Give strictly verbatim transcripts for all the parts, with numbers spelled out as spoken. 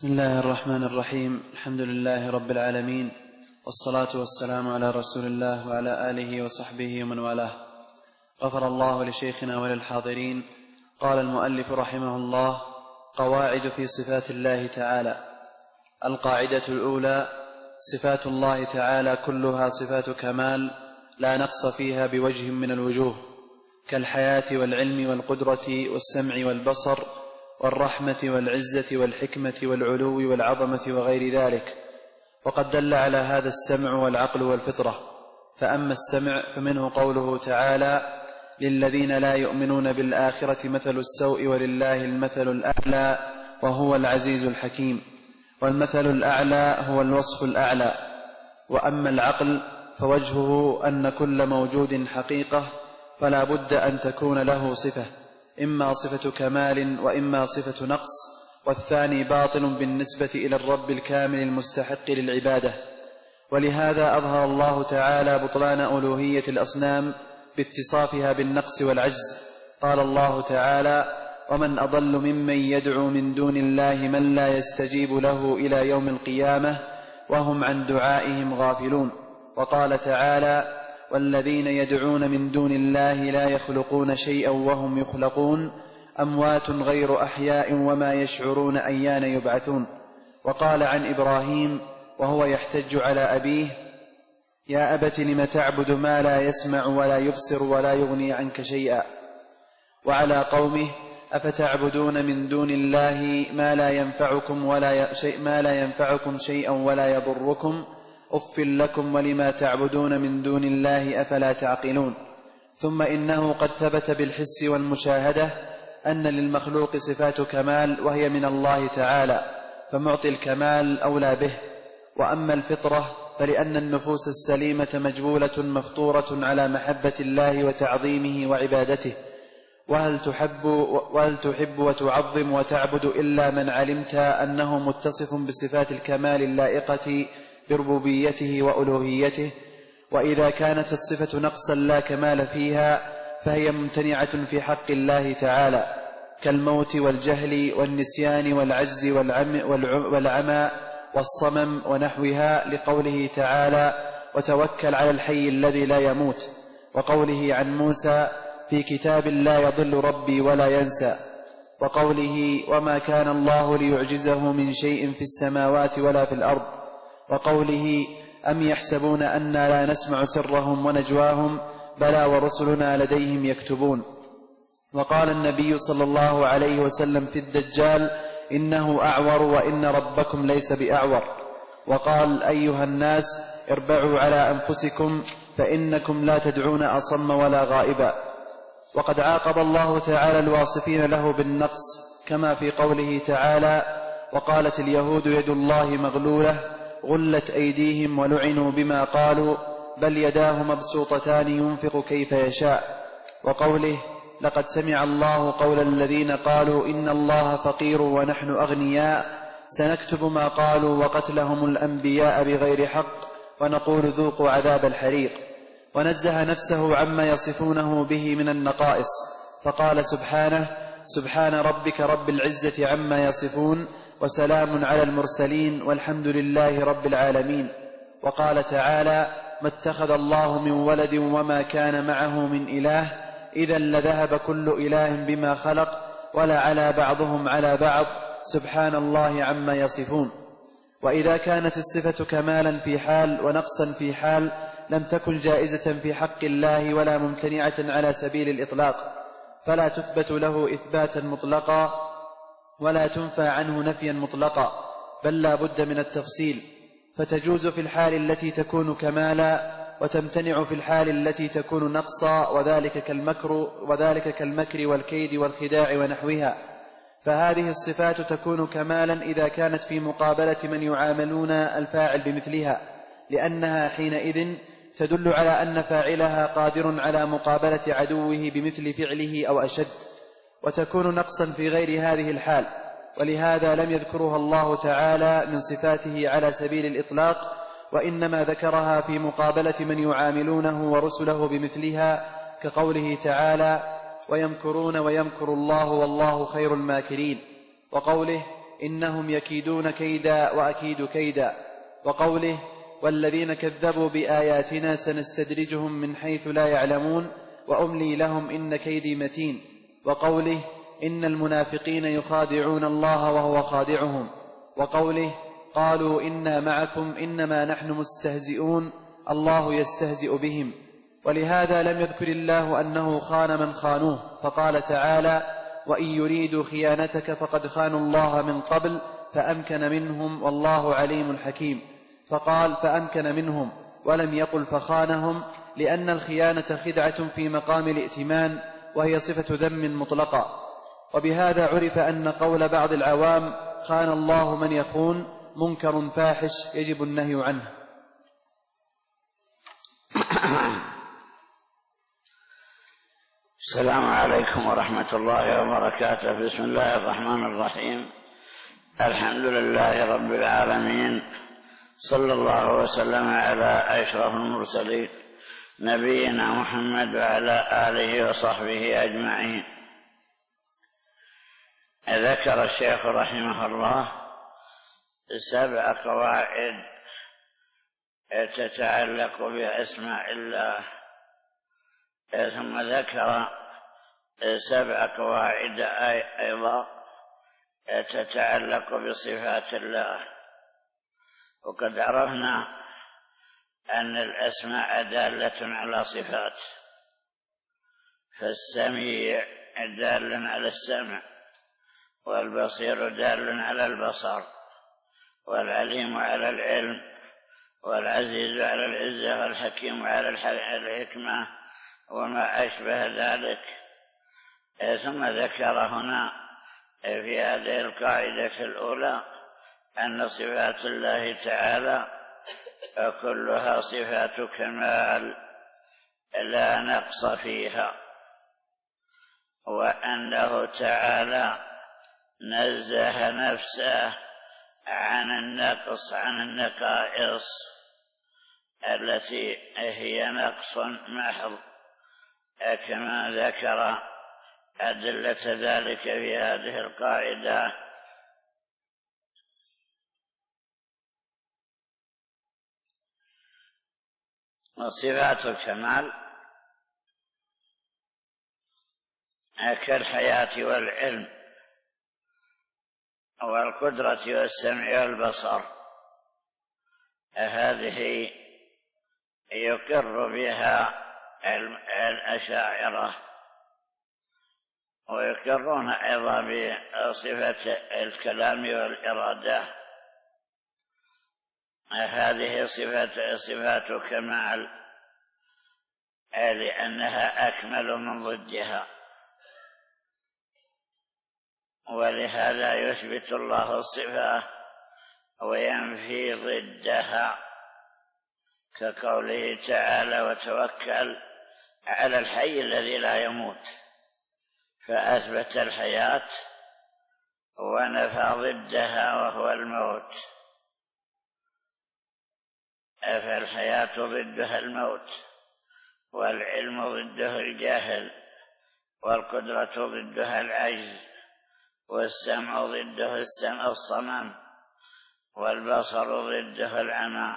بسم الله الرحمن الرحيم. الحمد لله رب العالمين، والصلاة والسلام على رسول الله وعلى آله وصحبه ومن والاه. غفر الله لشيخنا وللحاضرين. قال المؤلف رحمه الله: قواعد في صفات الله تعالى. القاعدة الأولى: صفات الله تعالى كلها صفات كمال لا نقص فيها بوجه من الوجوه، كالحياة والعلم والقدرة والسمع والبصر والرحمة والعزة والحكمة والعلو والعظمة وغير ذلك. وقد دل على هذا السمع والعقل والفطرة. فأما السمع فمنه قوله تعالى: للذين لا يؤمنون بالآخرة مثل السوء ولله المثل الأعلى وهو العزيز الحكيم. والمثل الأعلى هو الوصف الأعلى. وأما العقل فوجهه أن كل موجود حقيقة فلا بد أن تكون له صفة، إما صفة كمال وإما صفة نقص، والثاني باطل بالنسبة إلى الرب الكامل المستحق للعبادة. ولهذا أظهر الله تعالى بطلان ألوهية الأصنام باتصافها بالنقص والعجز. قال الله تعالى: ومن أضل ممن يدعو من دون الله من لا يستجيب له إلى يوم القيامة وهم عن دعائهم غافلون. وقال تعالى: والذين يدعون من دون الله لا يخلقون شيئا وهم يخلقون أموات غير أحياء وما يشعرون أيان يبعثون. وقال عن إبراهيم وهو يحتج على أبيه: يا أبت لم تعبد ما لا يسمع ولا يبصر ولا يغني عنك شيئا. وعلى قومه: أفتعبدون من دون الله ما لا ينفعكم ولا شيء ما لا ينفعكم شيئا ولا يضركم أف لكم ولما تعبدون من دون الله أفلا تعقلون. ثم إنه قد ثبت بالحس والمشاهدة أن للمخلوق صفات كمال وهي من الله تعالى، فمعطي الكمال أولى به. وأما الفطرة فلأن النفوس السليمة مجبولة مفطورة على محبة الله وتعظيمه وعبادته. وهل تحب, وهل تحب وتعظم وتعبد إلا من علمت أنه متصف بصفات الكمال اللائقة بربوبيته وألوهيته. وإذا كانت الصفة نقصا لا كمال فيها فهي ممتنعة في حق الله تعالى، كالموت والجهل والنسيان والعجز والعمى والصمم ونحوها، لقوله تعالى: وتوكل على الحي الذي لا يموت. وقوله عن موسى: في كتاب لا يضل ربي ولا ينسى. وقوله: وما كان الله ليعجزه من شيء في السماوات ولا في الأرض. وقوله: أم يحسبون أنا لا نسمع سرهم ونجواهم بلى ورسلنا لديهم يكتبون. وقال النبي صلى الله عليه وسلم في الدجال: إنه أعور وإن ربكم ليس بأعور. وقال: أيها الناس اربعوا على أنفسكم فإنكم لا تدعون أصم ولا غائبا. وقد عاقب الله تعالى الواصفين له بالنقص، كما في قوله تعالى: وقالت اليهود يد الله مغلولة غلت أيديهم ولعنوا بما قالوا بل يداه مبسوطتان ينفق كيف يشاء. وقوله: لقد سمع الله قول الذين قالوا إن الله فقير ونحن أغنياء سنكتب ما قالوا وقتلهم الأنبياء بغير حق ونقول ذوقوا عذاب الحريق. ونزه نفسه عما يصفونه به من النقائص، فقال سبحانه: سبحان ربك رب العزة عما يصفون وسلام على المرسلين والحمد لله رب العالمين. وقال تعالى: ما اتخذ الله من ولد وما كان معه من إله إذا لذهب كل إله بما خلق ولا على بعضهم على بعض سبحان الله عما يصفون. وإذا كانت الصفة كمالا في حال ونقصا في حال لم تكن جائزة في حق الله ولا ممتنعة على سبيل الإطلاق، فلا تثبت له إثباتا مطلقا ولا تنفى عنه نفيا مطلقا، بل لا بد من التفصيل. فتجوز في الحال التي تكون كمالا وتمتنع في الحال التي تكون نقصا، وذلك كالمكر, وذلك كالمكر والكيد والخداع ونحوها. فهذه الصفات تكون كمالا إذا كانت في مقابلة من يعاملون الفاعل بمثلها، لأنها حينئذ تدل على أن فاعلها قادر على مقابلة عدوه بمثل فعله أو أشد. وتكون نقصا في غير هذه الحال، ولهذا لم يذكرها الله تعالى من صفاته على سبيل الإطلاق، وإنما ذكرها في مقابلة من يعاملونه ورسله بمثلها، كقوله تعالى: ويمكرون ويمكر الله والله خير الماكرين. وقوله: إنهم يكيدون كيدا وأكيد كيدا. وقوله والذين كذبوا بآياتنا سنستدرجهم من حيث لا يعلمون وأملي لهم إن كيدي متين. وقوله إن المنافقين يخادعون الله وهو خادعهم. وقوله قالوا إنا معكم إنما نحن مستهزئون الله يستهزئ بهم. ولهذا لم يذكر الله أنه خان من خانوه، فقال تعالى وإن يريدوا خيانتك فقد خانوا الله من قبل فأمكن منهم والله عليم حكيم. فقال فأمكن منهم ولم يقل فخانهم، لأن الخيانة خدعة في مقام الائتمان وهي صفة ذم مطلقة. وبهذا عرف أن قول بعض العوام خان الله من يخون منكر فاحش يجب النهي عنه. السلام عليكم ورحمة الله وبركاته. بسم الله الرحمن الرحيم. الحمد لله رب العالمين، صلى الله وسلم على أشرف المرسلين نبينا محمد وعلى آله وصحبه أجمعين. ذكر الشيخ رحمه الله سبع قواعد تتعلق بأسماء الله، ثم ذكر سبع قواعد أيضا تتعلق بصفات الله. وقد عرفنا أن الأسماء دالة على صفات، فالسميع دال على السمع، والبصير دال على البصر، والعليم على العلم، والعزيز على العزة، والحكيم على الحكمة وما أشبه ذلك. ثم ذكر هنا في هذه القاعدة الأولى أن صفات الله تعالى كلها صفات كمال لا نقص فيها، وأنه تعالى نزه نفسه عن النقص عن النقائص التي هي نقص محض، كما ذكر أدلة ذلك في هذه القاعدة. وصفات الكمال كالحياة والعلم والقدرة والسمع والبصر، هذه يقر بها الأشاعرة، ويقرون أيضا بصفة الكلام والإرادة. هذه صفات صفات كمال لأنها أكمل من ضدها، ولهذا يثبت الله الصفة وينفي ضدها، كقوله تعالى وتوكل على الحي الذي لا يموت، فأثبت الحياة ونفى ضدها وهو الموت. فالحياة ضدها الموت، والعلم ضده الجهل، والقدرة ضدها العجز، والسمع ضده السمع الصمم، والبصر ضده العمى،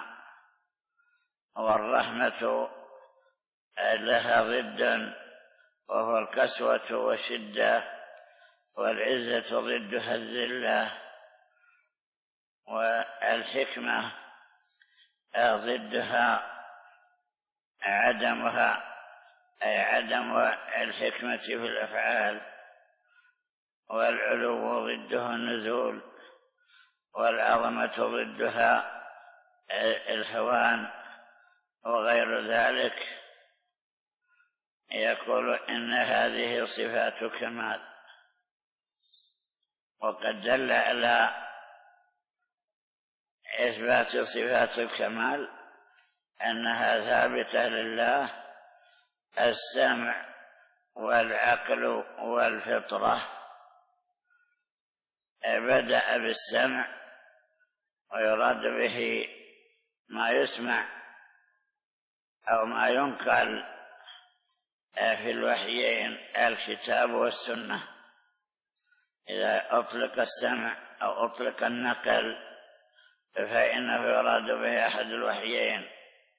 والرحمة لها ضد وهو القسوة والشدة، والعزة ضدها الذلة، والحكمة ضدها عدمها أي عدم الحكمة في الأفعال، والعلو ضده النزول، والعظمة ضدها الهوان وغير ذلك. يقول إن هذه صفات كمال. وقد دل على إثبات صفات الكمال أنها ثابتة لله السمع والعقل والفطرة. بدأ بالسمع، ويراد به ما يسمع أو ما ينقل في الوحيين الكتاب والسنة. إذا أطلق السمع أو أطلق النقل فإنه يراد به أحد الوحيين.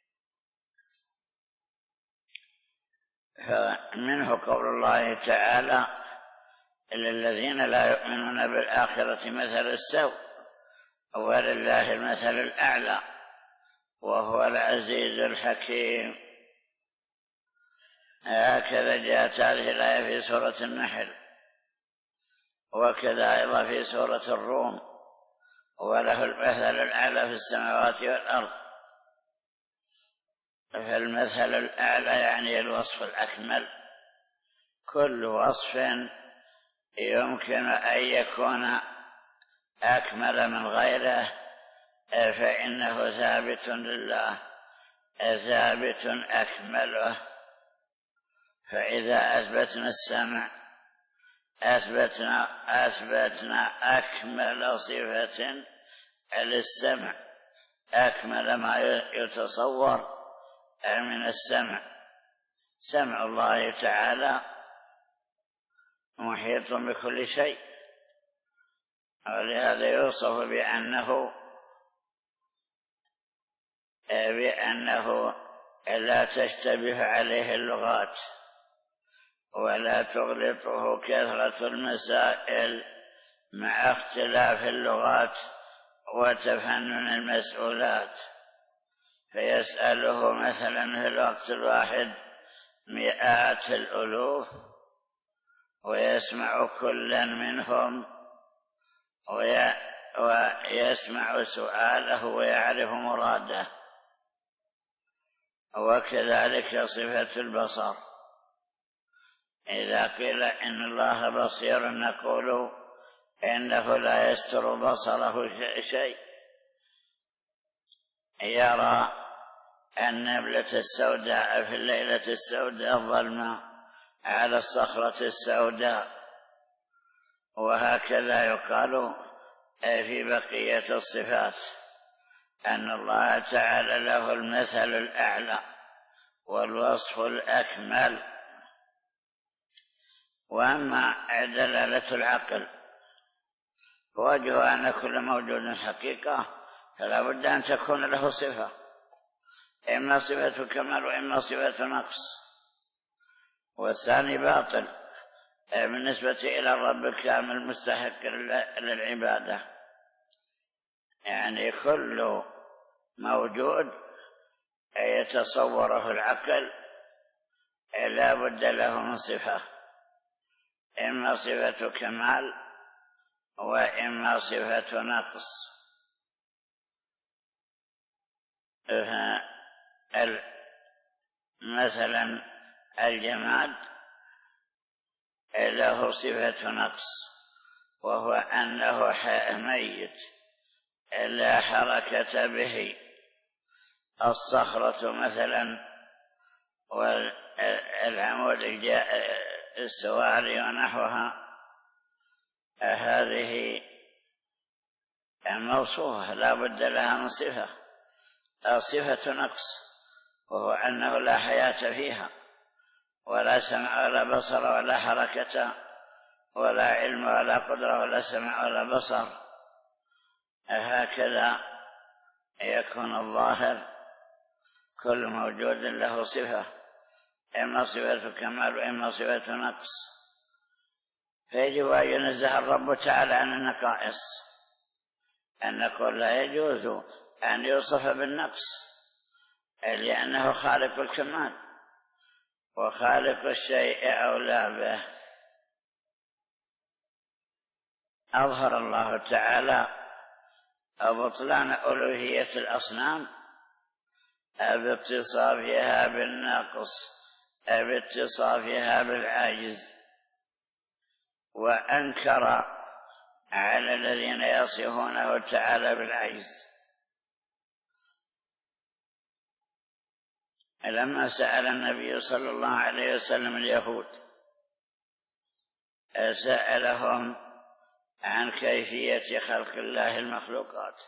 فمنه قول الله تعالى: إلا الذين لا يؤمنون بالآخرة مثل السوء ولله المثل الأعلى وهو العزيز الحكيم. هكذا جاءت هذه الآية في سورة النحل، وكذا أيضا في سورة الروم: وله المثل الأعلى في السماوات والأرض. فالمثل الأعلى يعني الوصف الأكمل. كل وصف يمكن أن يكون أكمل من غيره فإنه ثابت لله، ثابت أكمله. فإذا أثبتنا السمع أثبتنا, أثبتنا أكمل صفة للسمع، أكمل ما يتصور من السمع. سمع الله تعالى محيط بكل شيء، ولهذا يوصف بأنه بأنه لا تشتبه عليه اللغات ولا تغلطه كثرة المسائل مع اختلاف اللغات وتفنن المسؤولات، فيسأله مثلا في الوقت الواحد مئات الألوف ويسمع كلا منهم ويسمع سؤاله ويعرف مراده. وكذلك صفة البصر، إذا قيل إن الله بصير نقول إنه لا يستر بصره شيء. يرى النملة السوداء في الليلة السوداء الظلماء على الصخرة السوداء. وهكذا يقال في بقية الصفات أن الله تعالى له المثل الأعلى والوصف الأكمل. وأما دلالة العقل وجه أن كل موجود حقيقة فلا بد أن تكون له صفة، إما صفة كمال وإما صفة نقص، والثاني باطل بالنسبة إلى الرب الكامل المستحق للعبادة. يعني كل موجود يتصوره العقل لا بد له من صفة، إما صفة كمال وإما صفة نقص. مثلا الجماد له صفة نقص وهو أنه ميت لا حركة به. الصخرة مثلا والعمود السواري ونحوها هذه موصوفة لا بد لها من صفة، صفة نقص وهو أنه لا حياة فيها ولا سمع ولا بصر ولا حركة ولا علم ولا قدرة ولا سمع ولا بصر. هكذا يكون الظاهر كل موجود له صفة، إما صفة كمال وإما صفة نقص. فيجب أن ينزه الرب تعالى عن النقائص، أن نقول لا يجوز أن يوصف بالنقص لأنه خالق الكمال وخالق الشيء أولى به. أظهر الله تعالى بطلان ألوهية الأصنام باتصافها بالنقص باتصافها بالعاجز، وأنكر على الذين يصفونه تعالى بالعجز. لما سأل النبي صلى الله عليه وسلم اليهود سألهم عن كيفية خلق الله المخلوقات،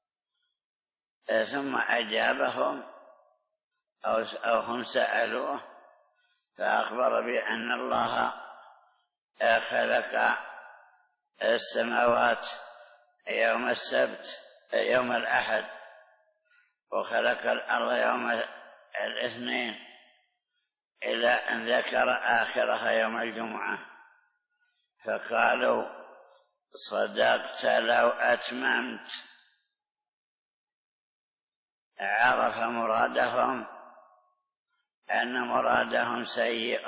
ثم أجابهم أو هم سألوه فأخبر بأن الله خلق السماوات يوم السبت يوم الأحد، وخلق الأرض يوم الاثنين، إلى أن ذكر آخرها يوم الجمعة، فقالوا صدقت لو أتممت. عرف مرادهم أن مرادهم سيء،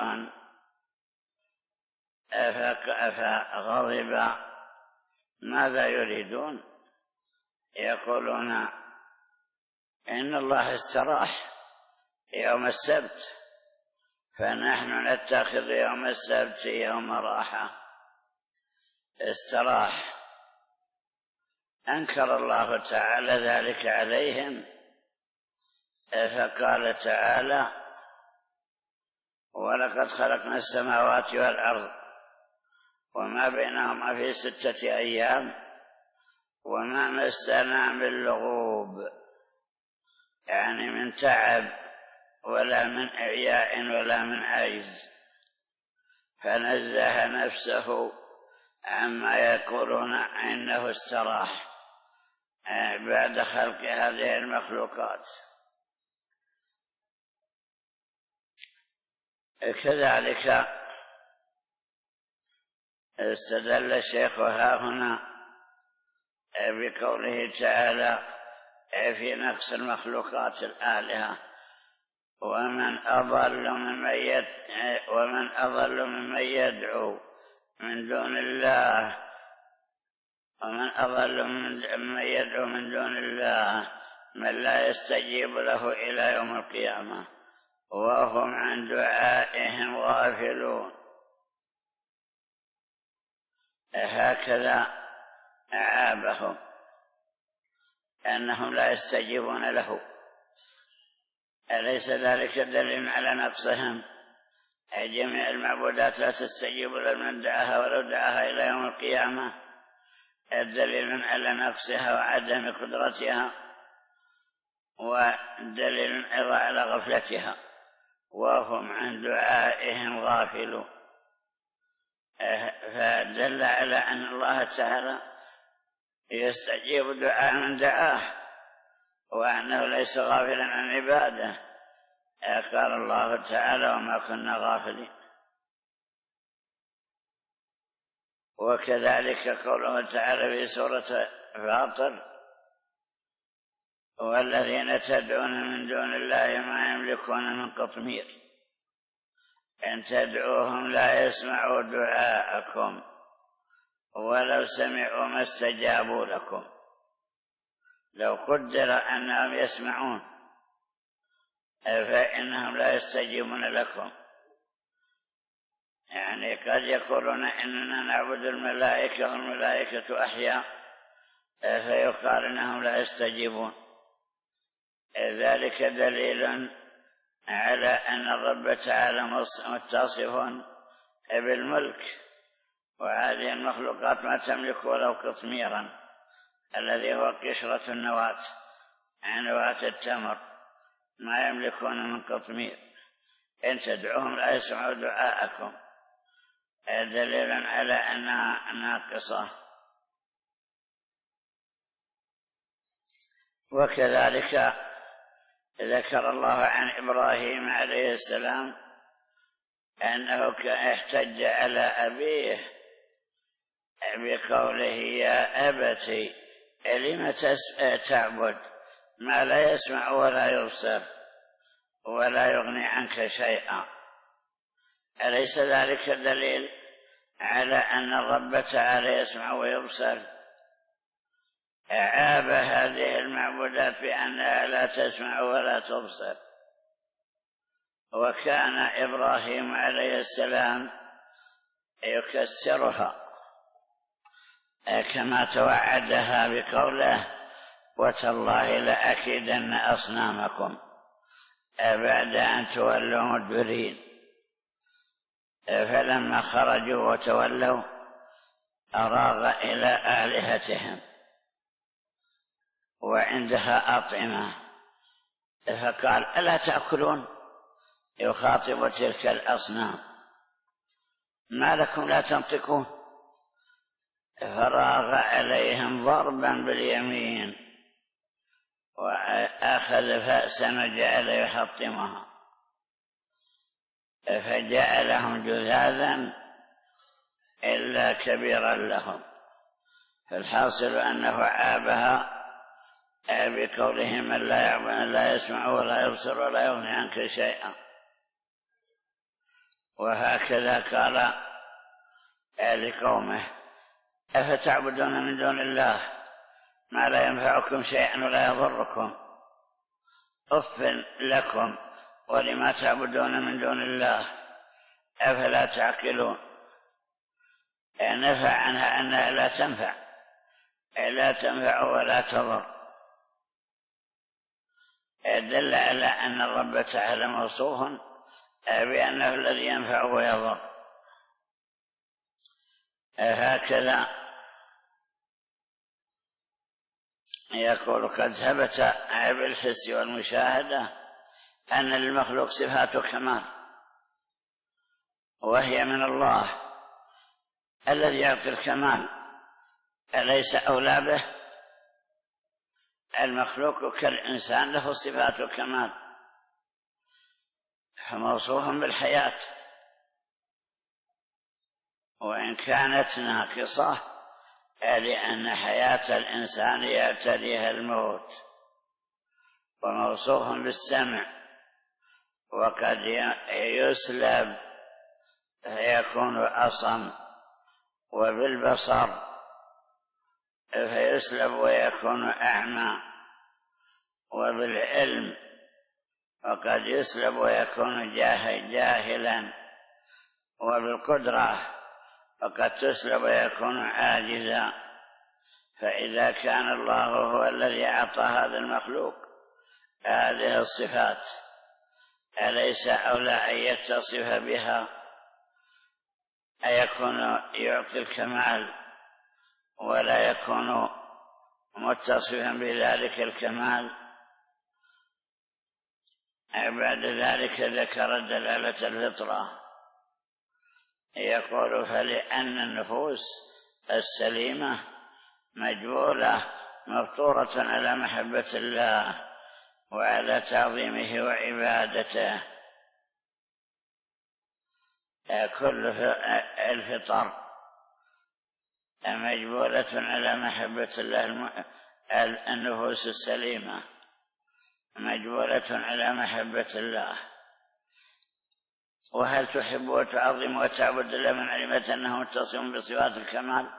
فغضب. ماذا يريدون؟ يقولون إن الله استراح يوم السبت، فنحن نتخذ يوم السبت يوم راحة. استراح. أنكر الله تعالى ذلك عليهم، فقال تعالى: ولقد خلقنا السماوات والأرض وما بينهما في ستة أيام وما مسنا من لغوب، يعني من تعب ولا من إعياء ولا من عجز، فنزه نفسه عما يقولون إنه استراح بعد خلق هذه المخلوقات. كذلك استدل الشيخ ها هنا بقوله تعالى في نقص المخلوقات الآلهة: ومن أضل ممن ومن أضل ممن يدعو من دون الله ومن أضل ممن يدعو من دون الله من لا يستجيب له إلى يوم القيامة وهم عن دعائهم غافلون. هكذا عابهم أنهم لا يستجيبون له. أليس ذلك دليل على نقصهم؟ أي جميع المعبودات لا تستجيب لمن دعاها ولو دعاها إلى يوم القيامة، الدليل على نقصها وعدم قدرتها، ودليل أيضا على غفلتها، وهم عن دعائهم غافلون. فدل على أن الله تعالى يستجيب دعاء من دعاه، وأنه ليس غافلا عن عباده. قال الله تعالى: وما كنا غافلين. وكذلك قوله تعالى في سورة فاطر: والذين تدعون من دون الله ما يملكون من قطمير إن تدعوهم لا يسمعوا دعاءكم ولو سمعوا ما استجابوا لكم. لو قدر أنهم يسمعون فإنهم لا يستجيبون لكم. يعني قد يقولون إننا نعبد الملائكة والملائكة أحياء، فيقال إنهم لا يستجيبون. ذلك دليل على أن الرب تعالى متصف بالملك، وهذه المخلوقات ما تملك ولو قطميرا الذي هو قشرة النواة، نواة التمر، ما يملكون من قطمير. إن تدعوهم لا يسمعوا دعاءكم، دليل على أنها ناقصة. وكذلك ذكر الله عن إبراهيم عليه السلام أنه احتج على أبيه بقوله: يا أبتي لم تعبد ما لا يسمع ولا يبصر ولا يغني عنك شيئا. أليس ذلك دليل على أن الرب تعالى يسمع ويبصر؟ عاب هذه المعبودات بأنها لا تسمع ولا تبصر. وكان إبراهيم عليه السلام يكسرها كما توعدها بقوله: وتالله لأكيدن أصنامكم بعد أن تولوا مدبرين. فلما خرجوا وتولوا أراغ إلى آلهتهم وعندها أطعمة، فقال: ألا تأكلون؟ يخاطب تلك الأصنام: ما لكم لا تنطقون؟ فراغ عليهم ضربا باليمين وأخذ فأسا وجعل يحطمها فجعلهم جذاذا إلا كبيرا لهم. فالحاصل أنه عابها بقولهم من لا يعلم لا يسمع ولا يبصر ولا يغني عنك شيئا. وهكذا قال لقومه أفتعبدون من دون الله ما لا ينفعكم شيئا ولا يضركم أف لكم ولما تعبدون من دون الله أفلا تعقلون. نفع عنها أنها لا تنفع لا تنفع ولا تضر. دل على أن الرب تعالى موصوف بأنه الذي ينفع ويضر. هكذا يقول قد ثبت بالحس والمشاهدة أن للمخلوق صفات كمال وهي من الله الذي يعطي الكمال، أليس أولى به؟ المخلوق كالإنسان له صفات كمال فموصوف بالحياة، وإن كانت ناقصة لأن حياة الإنسان يعتريها الموت. وموصوف بالسمع وقد يسلب فيكون أصم، وبالبصر فيسلب ويكون أعمى، وبالعلم وقد يسلب ويكون جاهلا، وبالقدرة وقد تسلب ويكون عاجزا. فإذا كان الله هو الذي أعطى هذا المخلوق هذه الصفات أليس أولى أن يتصف بها؟ أيكون يعطي الكمال ولا يكون متصفا بذلك الكمال؟ بعد ذلك ذكر دلالة الفطرة، يقول فلأن النفوس السليمة مجبولة مفطورة على محبة الله وعلى تعظيمه وعبادته. كل الفطر مجبولة على محبة الله. النفوس السليمة مجبولة على محبة الله. وهل تحب وتعظم وتعبد الله من علمت أنه متصف بصفات الكمال؟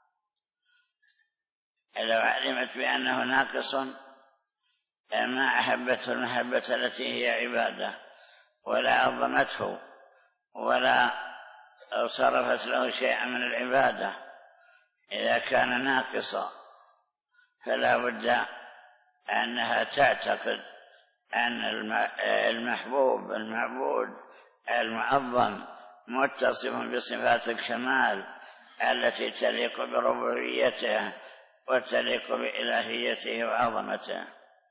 لو علمت بأنه ناقص ما أحبته المحبة التي هي عبادة ولا عظمته ولا صرفت له شيئا من العبادة. إذا كان ناقصا فلا بد أنها تعتقد أن المحبوب المعبود المعظم متصف بصفات الكمال التي تليق بربوبيته وتليق بإلهيته وعظمته.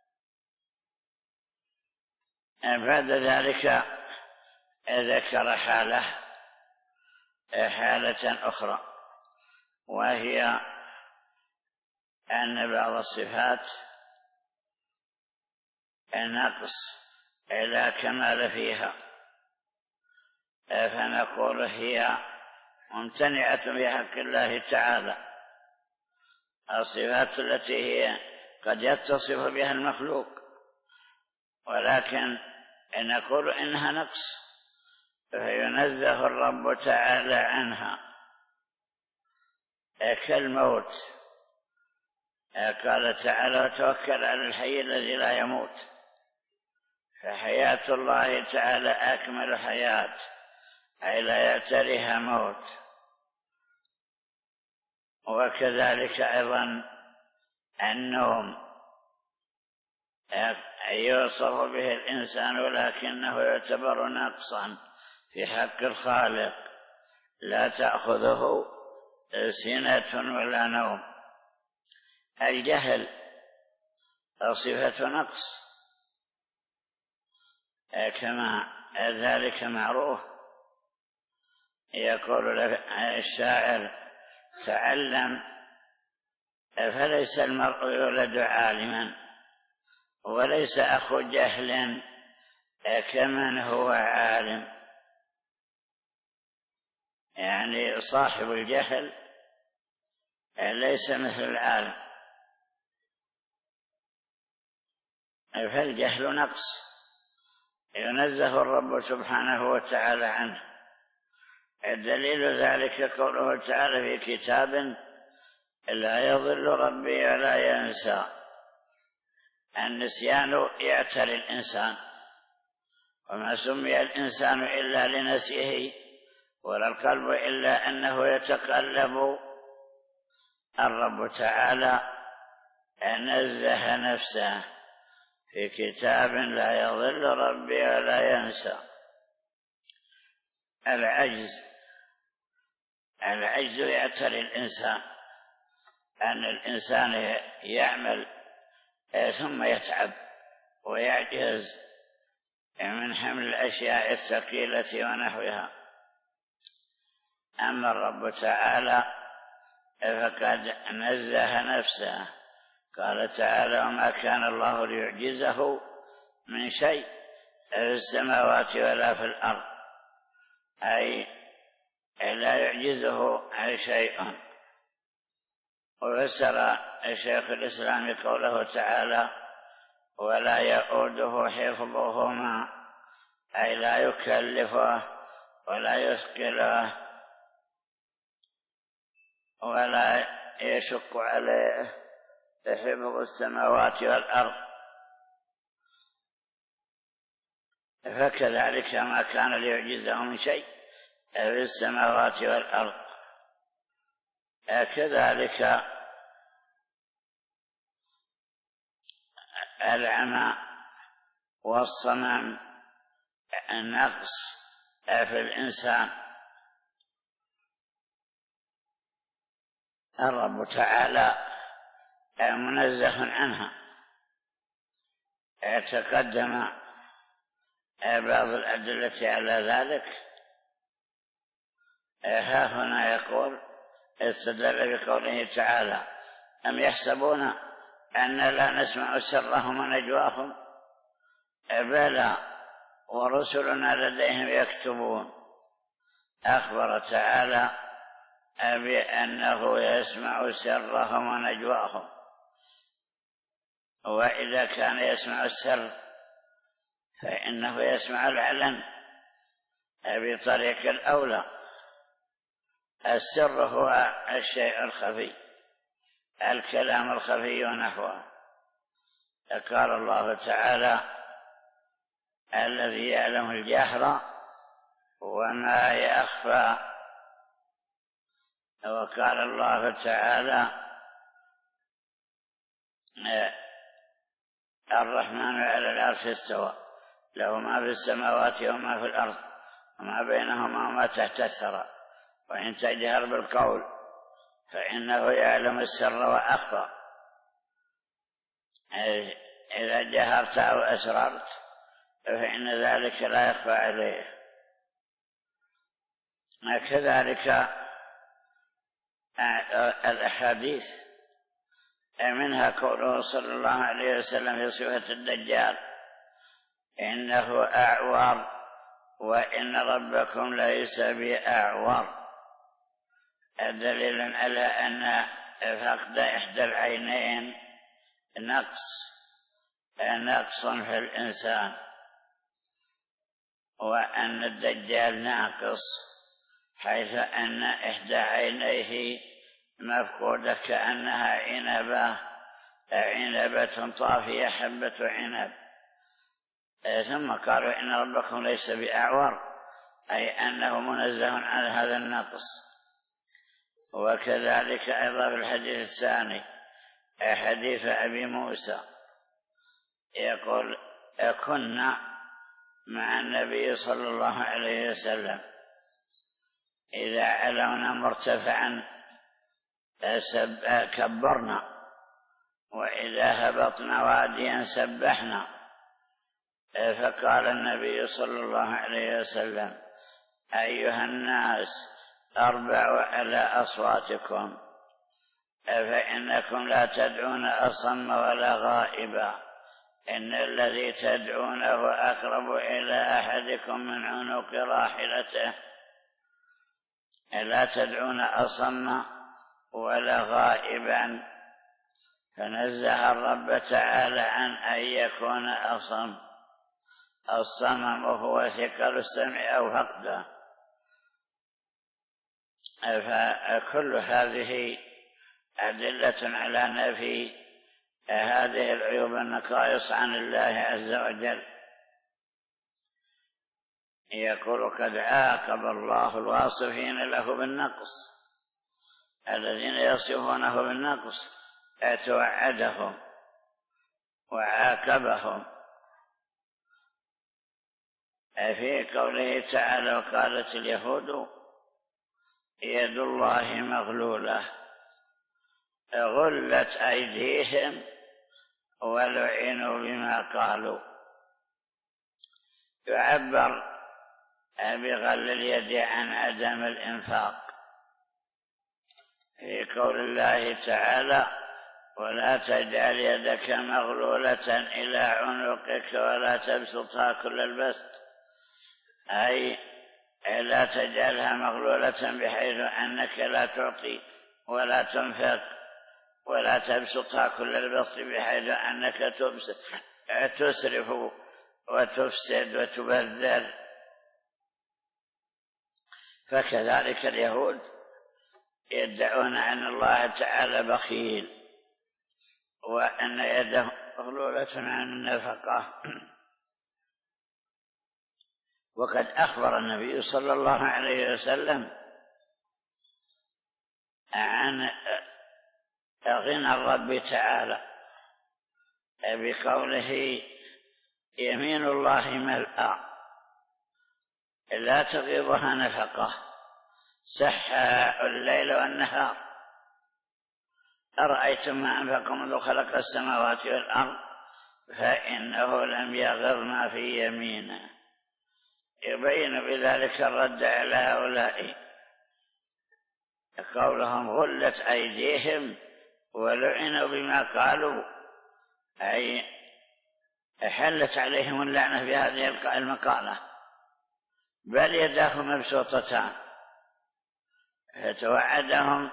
بعد ذلك ذكر حالة حالة أخرى، وهي أن بعض الصفات نقص لا كمال فيها، فنقول هي ممتنعة في حق الله تعالى. الصفات التي هي قد يتصف بها المخلوق ولكن نقول إنها نقص فينزه الرب تعالى عنها، كالموت. قال تعالى وتوكل على الحي الذي لا يموت، فحياة الله تعالى أكمل حياة أي لا يعتريها موت. وكذلك أيضا النوم يوصف به الإنسان ولكنه يعتبر نقصا في حق الخالق، لا تأخذه سنة ولا نوم. الجهل صفة نقص كما ذلك معروف. يقول الشاعر تعلم، فليس المرء يولد عالما، وليس أخو جهل كمن هو عالم. يعني صاحب الجهل ليس مثل العالم، فالجهل نقص ينزه الرب سبحانه وتعالى عنه. الدليل ذلك قوله تعالى في كتاب لا يضل ربي ولا ينسى. النسيان يعتري الإنسان، وما سمي الإنسان إلا لنسيه، ولا القلب إلا أنه يتقلب. الرب تعالى نزه نفسه في كتاب لا يضل ربي ولا ينسى. العجز العجز يعتري الإنسان، أن الإنسان يعمل ثم يتعب ويعجز من حمل الأشياء الثقيلة ونحوها. أما الرب تعالى فقد نزه نفسه، قال تعالى: وما كان الله ليعجزه من شيء في السماوات ولا في الأرض، أي لا يعجزه شيء. وفسر الشيخ الإسلام قوله تعالى: ولا يؤوده حفظهما، أي لا يكلفه ولا يثقله ولا يشق عليه حفظ السماوات والأرض. فكذلك ما كان ليعجزه من شيء في السماوات والأرض. كذلك العمى والصمم النقص في الإنسان. الرب تعالى منزه عنها. تقدم بعض الأدلة على ذلك. ها هنا يقول: استدل بقوله تعالى: أم يحسبون أن لا نسمع سرهم ونجواهم بلى ورسلنا لديهم يكتبون. أخبر تعالى بأنه يسمع سرهم ونجواهم، وإذا كان يسمع السر فإنه يسمع العلن بطريق الأولى. السر هو الشيء الخفي، الكلام الخفي ونحوه. قال الله تعالى: الذي يعلم الجهر وما يخفى. وقال الله تعالى: الرحمن على العرش استوى، له ما في السماوات وما في الأرض وما بينهما وما تحت الثرى، وإن تجهر بالقول فإنه يعلم السر وأخفى. إذا جهرت أو أسررت فإن ذلك لا يخفى عليه. كذلك الأحاديث منها قوله صلى الله عليه وسلم في صفة الدجال: إنه أعور وإن ربكم ليس بأعور، دليل على أن فقد إحدى العينين نقص نقص في الإنسان، وأن الدجال ناقص حيث أن إحدى عينيه مفقودة كأنها عنبة عنبة طافية حبة عنب. ثم قالوا إن ربكم ليس بأعور، أي أنه منزه عن هذا النقص. وكذلك أيضا في الحديث الثاني حديث أبي موسى يقول: كنا مع النبي صلى الله عليه وسلم إذا علونا مرتفعا كبرنا، وإذا هبطنا واديا سبحنا. فقال النبي صلى الله عليه وسلم: أيها الناس اربعوا على أصواتكم فإنكم لا تدعون أصم ولا غائبا، إن الذي تدعونه أقرب إلى أحدكم من عنق راحلته. لا تدعون أصم ولا غائبا، فنزه الرب تعالى عن أن يكون أصم. الصمم هو ثقل السمع أو فقده. فكل هذه أدلة على نفي هذه العيوب النقائص عن الله عز وجل. يقول قد عاقب الله الواصفين له بالنقص، الذين يصفونه بالنقص توعدهم وعاقبهم في قوله تعالى وقالت اليهود يد الله مغلولة غلت أيديهم ولعنوا بما قالوا. يعبر بغل اليد عن عدم الإنفاق في قول الله تعالى ولا تجعل يدك مغلولة إلى عنقك ولا تبسطها كل البسط، أي لا تجعلها مغلولة بحيث أنك لا تعطي ولا تنفق، ولا تبسطها كل البسط بحيث أنك تسرف وتفسد وتبذر. فكذلك اليهود يدعون أن الله تعالى بخيل وأن يده مغلولة عن النفقة. وقد أخبر النبي صلى الله عليه وسلم عن غنى الرب تعالى بقوله يمين الله ملأى لا تغيضها نفقة سحاء الليل والنهار أرأيتم ما أنفق منذ خلق السماوات والأرض فإنه لم يغض ما في يمينه. يبين بذلك الرد على هؤلاء قولهم غلت أيديهم ولعنوا بما قالوا، أي حلت عليهم اللعنة في هذه المقالة، بل يداه مبسوطتان. فتوعدهم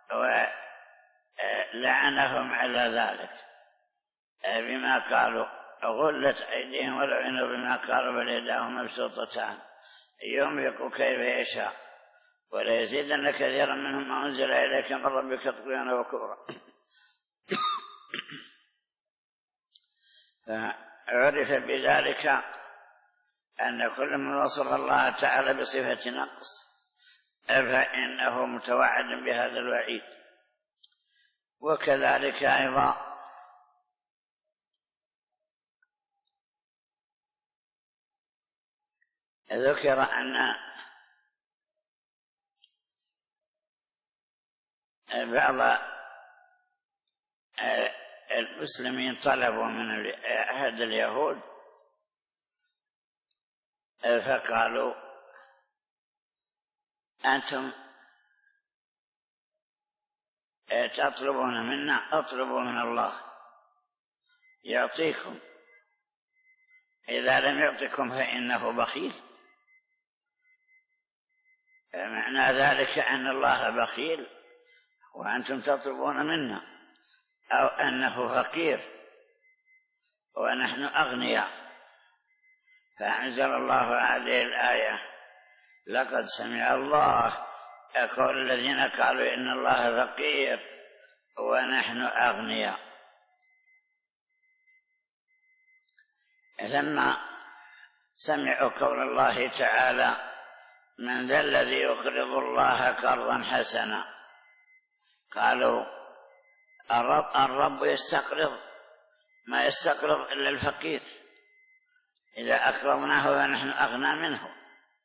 ولعنهم على ذلك بما قالوا غلت أيديهم ولعنوا بما قالوا بل يداه مبسوطتان ينفق كيف يشاء وليزيدن كثيرا منهم ما أنزل إليك من ربك طغيانا وكفرا. فعرف بذلك أن كل من وصف الله تعالى بصفة نقص فإنه متوعد بهذا الوعيد. وكذلك أيضا ذكر أن بعض المسلمين طلبوا من أحد اليهود فقالوا أنتم تطلبون منا اطلبوا من الله يعطيكم، إذا لم يعطكم فإنه بخيل. معنى ذلك أن الله بخيل وأنتم تطلبون منا، أو أنه فقير ونحن أغنياء. فأنزل الله هذه الآية لقد سمع الله قول الذين قالوا إن الله فقير ونحن أغنياء. لما سمعوا قول الله تعالى من ذا الذي يقرض الله قرضا حسنا قالوا الرب, الرب يستقرض ما يستقرض إلا الفقير، إذا أكرمناه فنحن أغنى منه.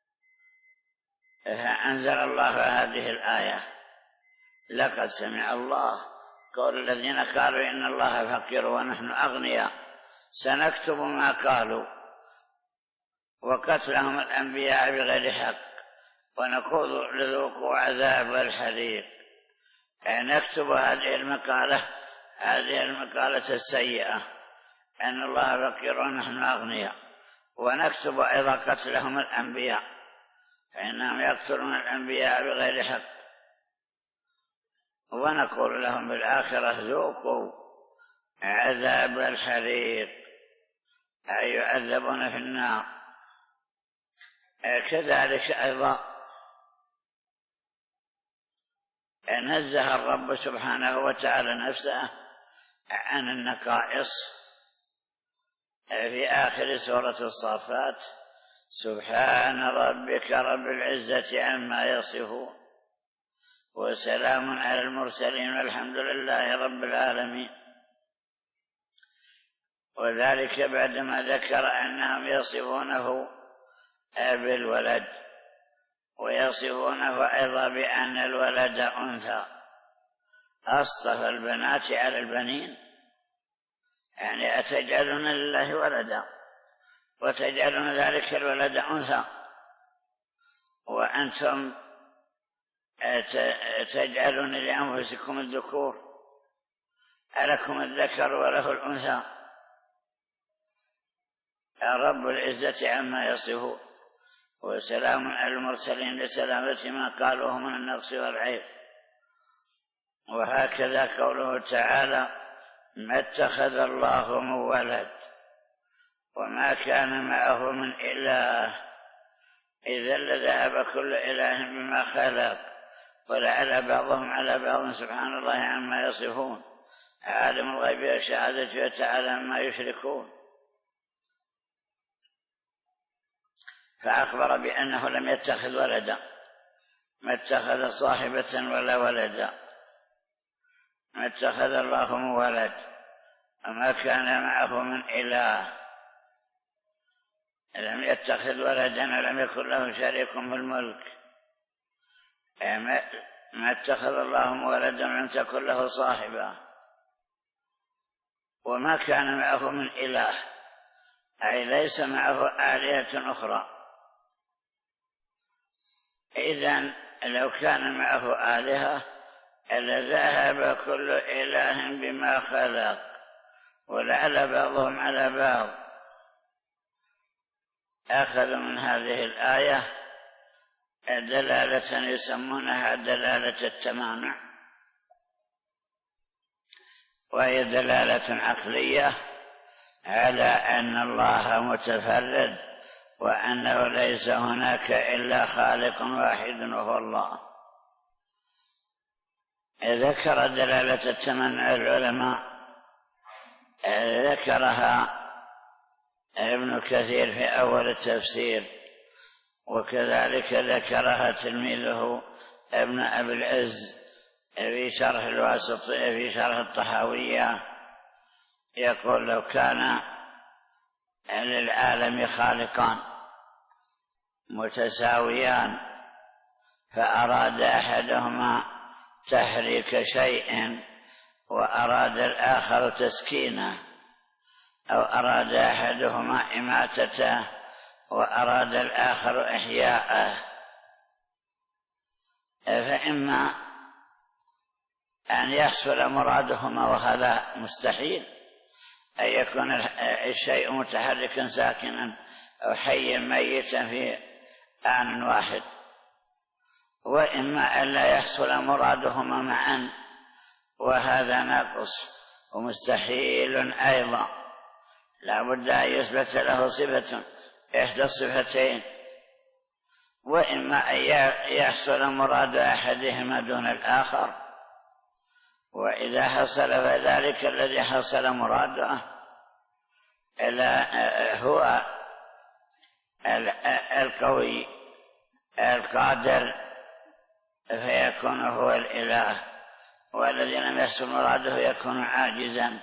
فأنزل الله هذه الآية لقد سمع الله قول الذين قالوا إن الله فقير ونحن أغنياء سنكتب ما قالوا وقتلهم الأنبياء بغير حق ونقول لذوقوا عذاب الحريق. نكتب هذه المقالة هذه المقالة السيئة أن الله فقير ونحن أغنياء، ونكتب أيضا قتلهم الأنبياء فإنهم يقتلون الأنبياء بغير حق، ونقول لهم بالآخرة ذوقوا عذاب الحريق، أي يعذبون في النار. كذلك أيضا نزه الرب سبحانه وتعالى نفسه عن النقائص في آخر سورة الصافات: سبحان ربك رب العزة عما يصفون وسلام على المرسلين والحمد لله رب العالمين. وذلك بعدما ذكر أنهم يصفونه بالولد ويصفونه أيضا بأن الولد أنثى، أصطفى البنات على البنين، يعني أتجعلون لله ولدا وتجعلون ذلك الولد أنثى وأنتم تجعلون لأنفسكم الذكور، ألكم الذكر وله الأنثى. رب العزة عما يصفون وسلام على المرسلين لسلامة ما قالوه من النقص والعيب. وهكذا قوله تعالى: ما اتخذ الله من ولد وما كان معه من إله إذا لذهب كل إله بما خلق ولعل بعضهم على بعض سبحان الله عما يصفون عالم الغيب والشهادة وتعالى عما يشركون. فأخبر بأنه لم يتخذ ولدا، ما اتخذ صاحبة ولا ولدا، ما اتخذ الله من ولد وما كان معه من إله، لم يتخذ ولدا ولم يكن له شريك في الملك، ما اتخذ الله من ولدا ولم تكن له صاحبة، وما كان معه من إله أي ليس معه آلهة أخرى. إذن لو كان معه آلهة لذهب كل إله بما خلق ولعل بعضهم على بعض. أخذوا من هذه الآية دلالة يسمونها دلالة التمانع، وهي دلالة عقلية على أن الله متفرد وأنه ليس هناك إلا خالق واحد وهو الله. ذكر دلالة التمنع العلماء، ذكرها ابن كثير في أول التفسير، وكذلك ذكرها تلميذه ابن أبي العز في شرح الواسطية في شرح الطحاوية، يقول: لو كان للعالم خالقان متساويان فأراد أحدهما تحريك شيء وأراد الآخر تسكينه، أو أراد أحدهما إماتته وأراد الآخر إحياءه، فإما أن يحصل مرادهما وهذا مستحيل، أن يكون الشيء متحركا ساكنا أو حيا ميتا في آن واحد، وإما أن لا يحصل مرادهما معا وهذا ناقص ومستحيل أيضا، لا بد أن يثبت له صفة إحدى الصفتين، وإما أن يحصل مراد أحدهما دون الآخر، وإذا حصل فذلك الذي حصل مراده هو القوي القادر فيكون هو الإله، والذي لم يحصل مراده يكون عاجزا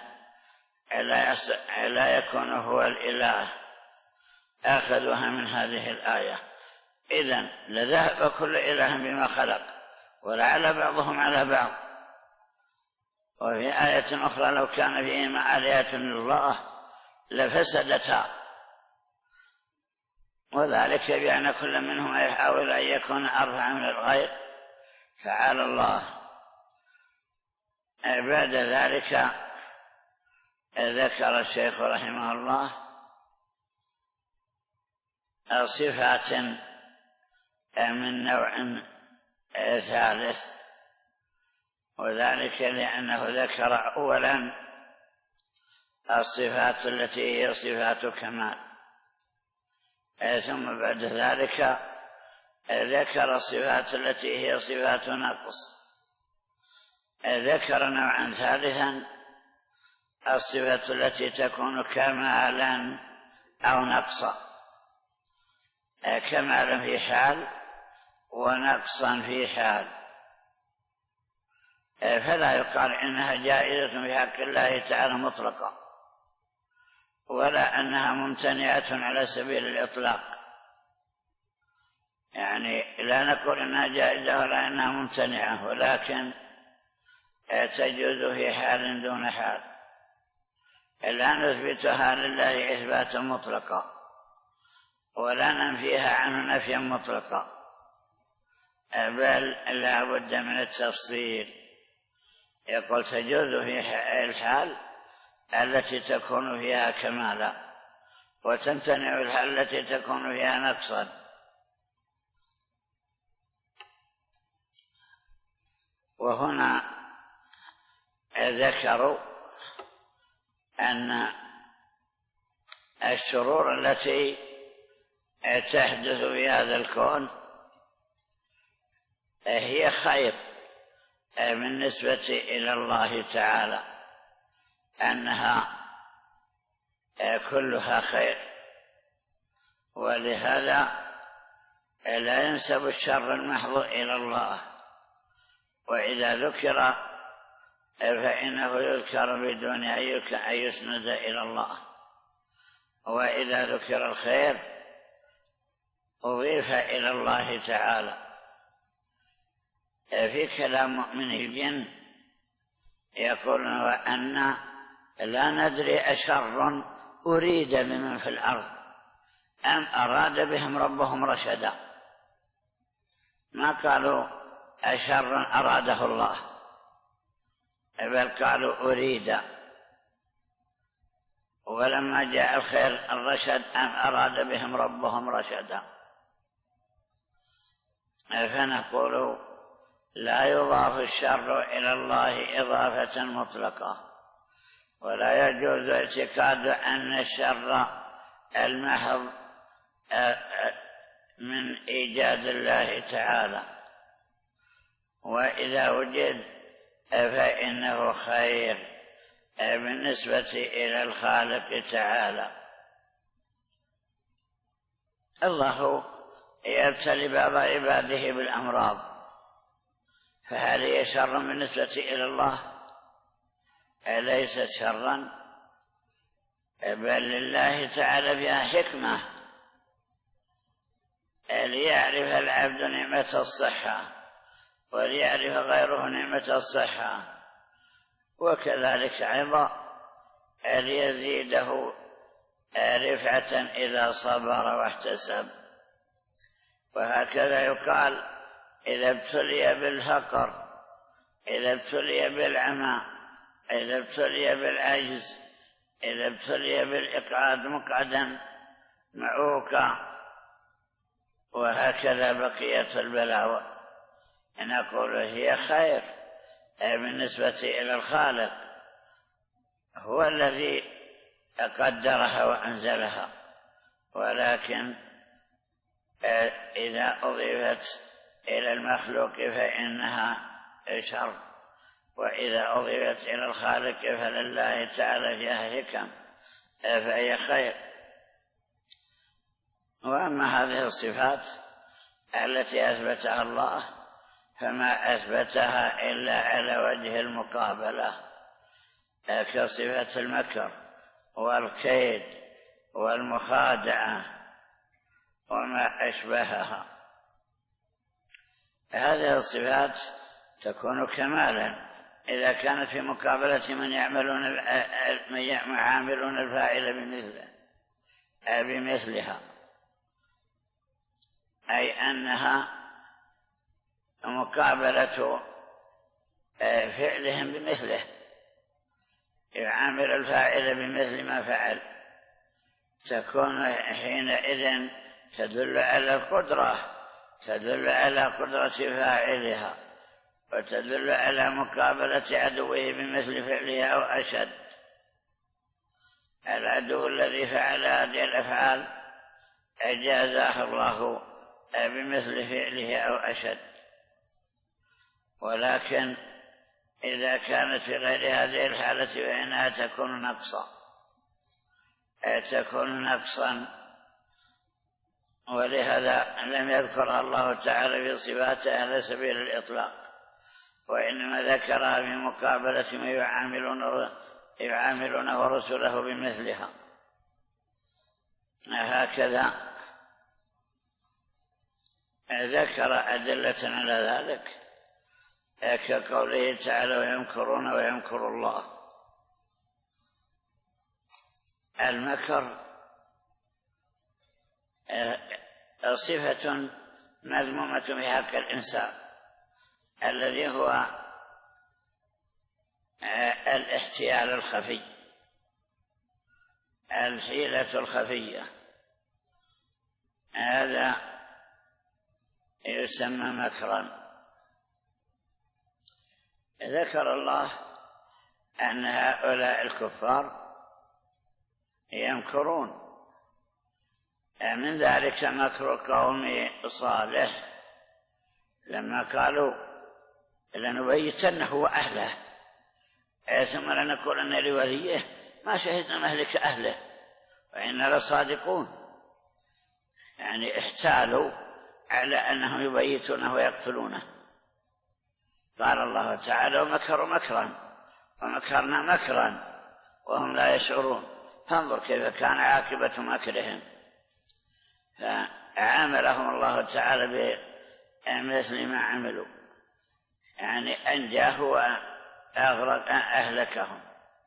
لا يكون هو الإله. أخذوها من هذه الآية. إذن لذهب كل إله بما خلق ولعل بعضهم على بعض. وفي آية أخرى: لو كان فيهما آلهة إلا الله لفسدتا وذلك بأن كل منهما يحاول أن يكون أرفع من الغير، تعالى الله. بعد ذلك ذكر الشيخ رحمه الله صفات من نوع ثالث، وذلك لأنه ذكر أولا الصفات التي هي صفات كمال، ثم بعد ذلك ذكر الصفات التي هي صفات نقص، ذكر نوعا ثالثا الصفة التي تكون كمالا أو نقصا، كمالا في حال ونقصا في حال، فلا يقال إنها جائزة في حق الله تعالى مطلقا، ولا أنها ممتنعة على سبيل الإطلاق، يعني لا نقول إنها جائزة ولا أنها ممتنعة، ولكن تجوز في حال دون حال، لا نثبتها لله إثباتا مطلقا ولا ننفيها عنه نفيا مطلقا، بل لا بد من التفصيل. يقول تجوز في الحال التي تكون فيها كمالا، وتمتنع الحال التي تكون فيها نقصا. وهنا ذكروا أن الشرور التي تحدث في هذا الكون هي خير بالنسبة إلى الله تعالى، أنها كلها خير، ولهذا لا ينسب الشر المحض إلى الله، وإذا ذكر فإنه يذكر بدون أن يسند إلى الله، وإذا ذكر الخير أضيف إلى الله تعالى. في كلام مؤمن الجن يقولون وأن لا ندري أشر أريد بمن في الأرض أم أراد بهم ربهم رشدا، ما قالوا أشر أراده الله، بل قالوا أريد، ولما جاء الخير الرشد أم أراد بهم ربهم رشدا. فنقول لا يضاف الشر إلى الله إضافة مطلقة، ولا يجوز اعتقاد أن الشر المحض من إيجاد الله تعالى، وإذا وجد فإنه خير بالنسبة إلى الخالق تعالى. الله يبتلي بعض عباده بالأمراض، فهل هي شر بالنسبة إلى الله؟ ليست شرا، بل لله تعالى فيها حكمة ليعرف العبد نعمة الصحة وليعرف غيره نعمة الصحة، وكذلك أيضا ليزيده رفعة إذا صبر واحتسب. وهكذا يقال إذا ابتلي بالفقر، إذا ابتلي بالعمى، إذا ابتلي بالعجز، إذا ابتلي بالإقعاد مقعدا معوكا، وهكذا بقية البلاوى، نقول هي خير بالنسبة إلى الخالق، هو الذي قدرها وأنزلها، ولكن إذا أضيفت إلى المخلوق فإنها شر، وإذا أضيفت إلى الخالق فلله تعالى فيها حكم فهي خير. وأما هذه الصفات التي أثبتها الله فما أثبتها إلا على وجه المقابلة، كصفة المكر والكيد والمخادعة وما أشبهها. هذه الصفات تكون كمالا إذا كانت في مقابلة من يعملون من يعاملون الفاعل بمثله بمثلها، أي أنها مقابلة فعلهم بمثله، يعامل الفاعل بمثل ما فعل، تكون حينئذ تدل على القدرة، تدل على قدرة فاعلها، وتدل على مقابلة عدوه بمثل فعله أو أشد. العدو الذي فعل هذه الأفعال أجازاه الله بمثل فعله أو أشد، ولكن إذا كانت في غير هذه الحالة فإنها تكون نقصا تكون نقصا ولهذا لم يذكرها الله تعالى في صفاته على سبيل الإطلاق، وإنما ذكرها في مقابلة ما يعاملونه, يعاملونه رسله بمثلها. هكذا ذكر أدلة على ذلك كقوله تعالى ويمكرون ويمكر الله. المكر صفة مذمومة في حق الإنسان، الذي هو الاحتيال الخفي، الحيلة الخفية، هذا يسمى مكرا. ذكر الله أن هؤلاء الكفار يمكرون، من ذلك مكر قوم صالح لما قالوا لنبيتنه وأهله ثم لنقولن لوليه ما شهدنا مهلك أهله وإنا لصادقون، يعني احتالوا على أنهم يبيتونه ويقتلونه. قال الله تعالى ومكروا مكرا ومكرنا مكرا وهم لا يشعرون، فانظر كيف كان عاقبة مكرهم. فعاملهم الله تعالى بمثل ما عملوا، يعني أنجاه وأغرق أهلكهم.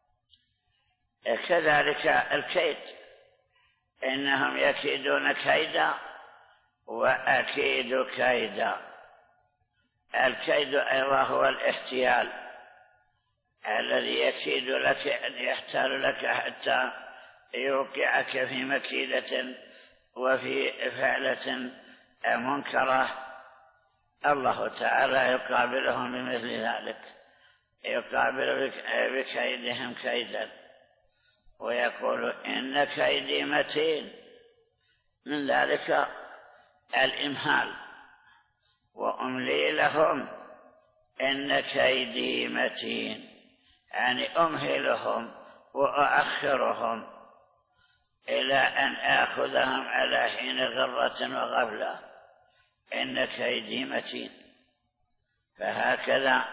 كذلك الكيد، إنهم يكيدون كيدا وأكيد كيدا. الكيد أيضا هو الاحتيال الذي يكيد لك أن يحتال لك حتى يوقعك في مكيدة وفي فعلة منكرة. الله تعالى يقابلهم بمثل ذلك، يقابل بكيدهم كيدا ويقول إن كيدي متين. من ذلك الإمهال وأملي لهم إن كيدي متين، يعني أمهلهم وأؤخرهم إلى أن آخذهم على حين غرة وغفلة. إن كيدي متين. فهكذا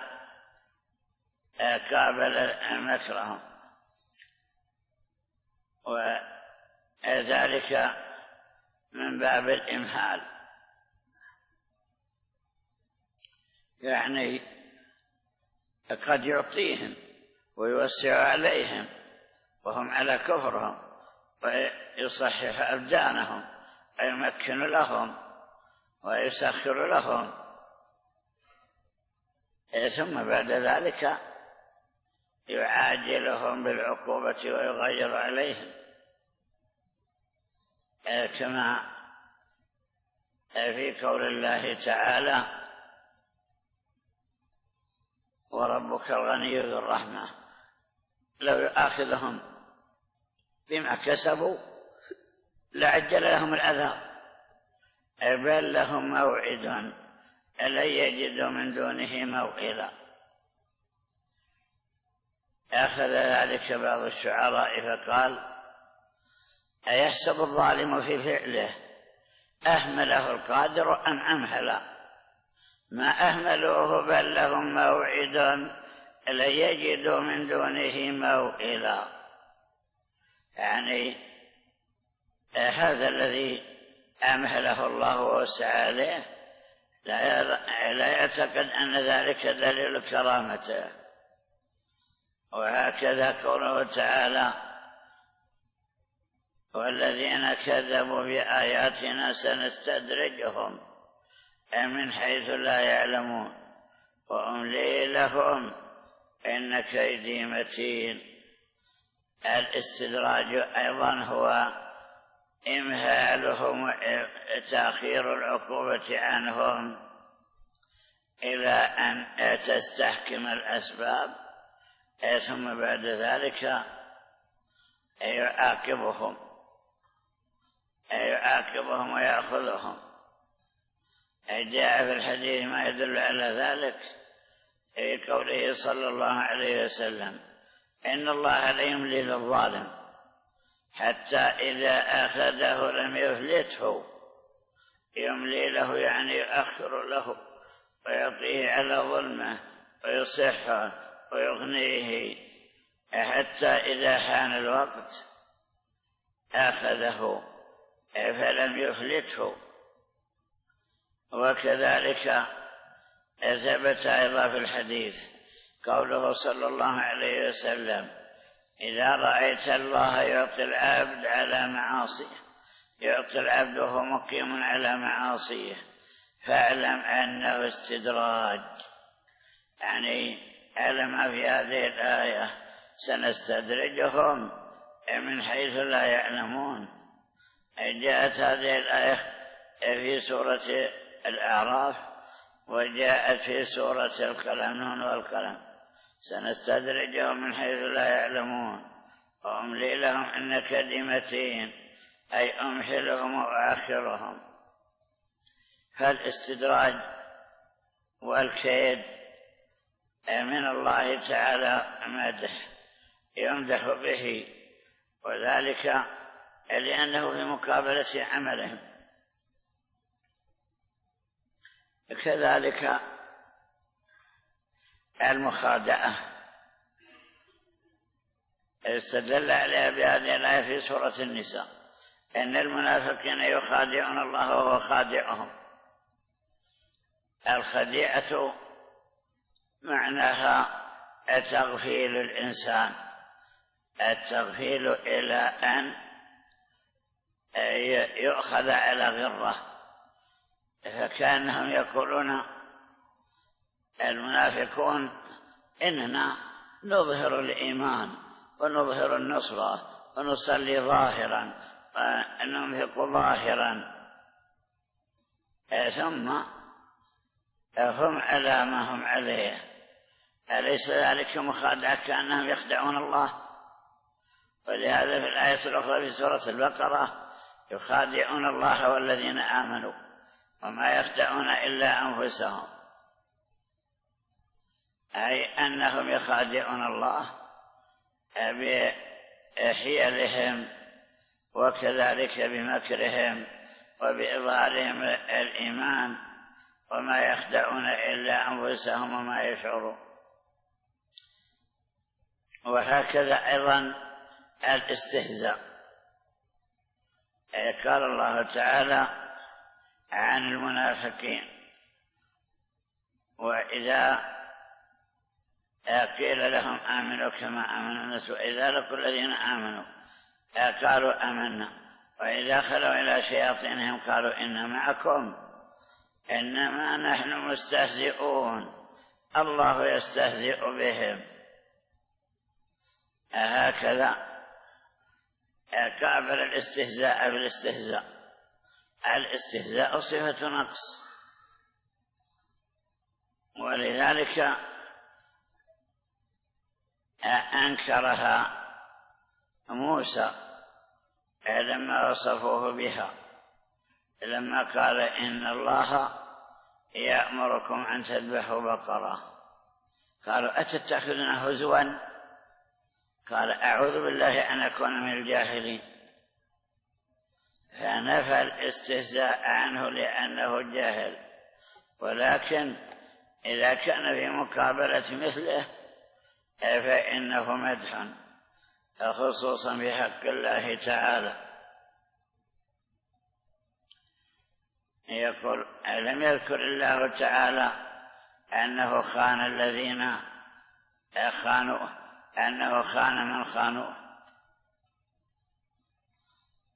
قابل مكرهم، وذلك من باب الإمهال، يعني قد يعطيهم ويوسع عليهم وهم على كفرهم ويصحح أبدانهم ويمكن لهم ويسخر لهم، ثم بعد ذلك يعاجلهم بالعقوبة ويغير عليهم، كما في قول الله تعالى وربك الغني ذو الرحمة لو يؤاخذهم بما كسبوا لعجل لهم العذاب بل لهم موعد لن يجدوا من دونه موئلا. أخذ ذلك بعض الشعراء فقال أيحسب الظالم في فعله أهمله القادر أم أمهلا، ما أهملوه بل لهم موعد لن يجدوا من دونه موئلا. يعني هذا الذي أمهله الله ووسع عليه لا يعتقد أن ذلك دليل كرامته. وهكذا قوله تعالى والذين كذبوا بآياتنا سنستدرجهم من حيث لا يعلمون وأملي لهم إن كيدي متين. الاستدراج أيضا هو إمهالهم وتأخير العقوبة عنهم إلى أن تستحكم الأسباب، ثم بعد ذلك يعاقبهم يعاقبهم ويأخذهم. جاء في الحديث ما يدل على ذلك في قوله صلى الله عليه وسلم: إن الله لا يملي للظالم حتى إذا أخذه لم يفلته. يملي له يعني يؤخر له ويعطيه على ظلمه ويصحه ويغنيه حتى إذا حان الوقت أخذه فلم يفلته. وكذلك ثبت أيضا في الحديث قوله صلى الله عليه وسلم: إذا رأيت الله يعطي العبد على معاصيه يعطي العبد وهو مقيم على معاصيه فاعلم أنه استدراج. يعني علم في هذه الآية سنستدرجهم من حيث لا يعلمون. جاءت هذه الآية في سورة الأعراف وجاءت في سورة القلم نون والقلم: سنستدرجهم من حيث لا يعلمون وأملي لهم إن كيدي متين، أي أمهلهم وآخرهم. فالاستدراج والكيد من الله تعالى مدح يمدح به، وذلك لأنه في مقابلة عملهم. كذلك المخادعة استدل عليها بهذه الآية في سورة النساء: إن المنافقين يخادعون الله وهو خادعهم. الخديعة معناها تغفيل الإنسان، التغفيل إلى أن يؤخذ على غرة. فكانهم يقولون المنافقون: إننا نظهر الإيمان ونظهر النصر ونصلي ظاهرا وننفق ظاهرا، ثم هم على ما هم عليه. أليس ذلك مخادعة؟ كأنهم يخدعون الله. ولهذا في الآية الأخرى في سورة البقرة: يخادعون الله والذين آمنوا وما يخدعون إلا أنفسهم، أي أنهم يخادعون الله بحيلهم وكذلك بمكرهم وبإظهارهم الإيمان، وما يخدعون إلا أنفسهم وما يشعرون. وهكذا أيضا الاستهزاء. قال الله تعالى عن المنافقين: وإذا قيل لهم آمنوا كما آمن الناس وإذا لقوا الذين آمنوا قالوا آمنا وإذا خلوا إلى شياطينهم قالوا إنا معكم إنما نحن مستهزئون الله يستهزئ بهم. هكذا قابل الاستهزاء بالاستهزاء. الاستهزاء صفة نقص، ولذلك أنكرها موسى لما وصفوه بها، لما قال إن الله يأمركم أن تذبحوا بقرة. قالوا أتتخذنا هزوا؟ قال أعوذ بالله أن أكون من الجاهلين. فنفى الاستهزاء عنه لأنه جاهل، ولكن إذا كان في مقابلة مثله فإنه مدح، خصوصا بحق الله تعالى. يقول: ألم يذكر الله تعالى أنه خان الذين خانوا أنه خان من خانوه؟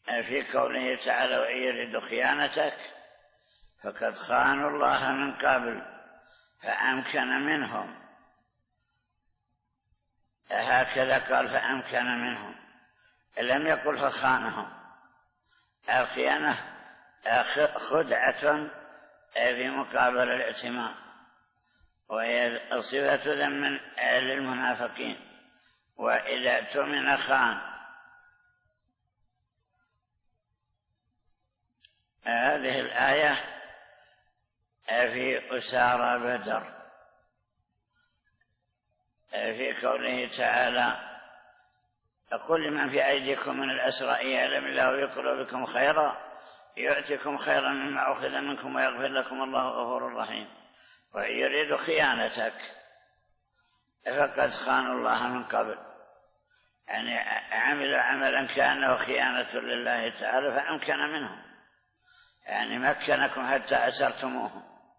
في قوله تعالى وإن يريدوا خيانتك فقد خانوا الله من قبل فأمكن منهم، هكذا قال فأمكن منهم، لم يقل فخانهم. الخيانة خدعة في مقابل الائتمان، وهي صفة ذم للمنافقين، وإذا اؤتمن خان. هذه الآية في أسارى بدر في قوله تعالى قل لمن في أيديكم من الأسرى يعلم الله يقر بكم خيرا يؤتكم خيرا مما أخذ منكم ويغفر لكم الله غفور رحيم. وإن يريد خيانتك فقد خانوا الله من قبل، يعني عملوا عملا كأنه خيانة لله تعالى فأمكن منهم، يعني مكنكم حتى أسرتموهم.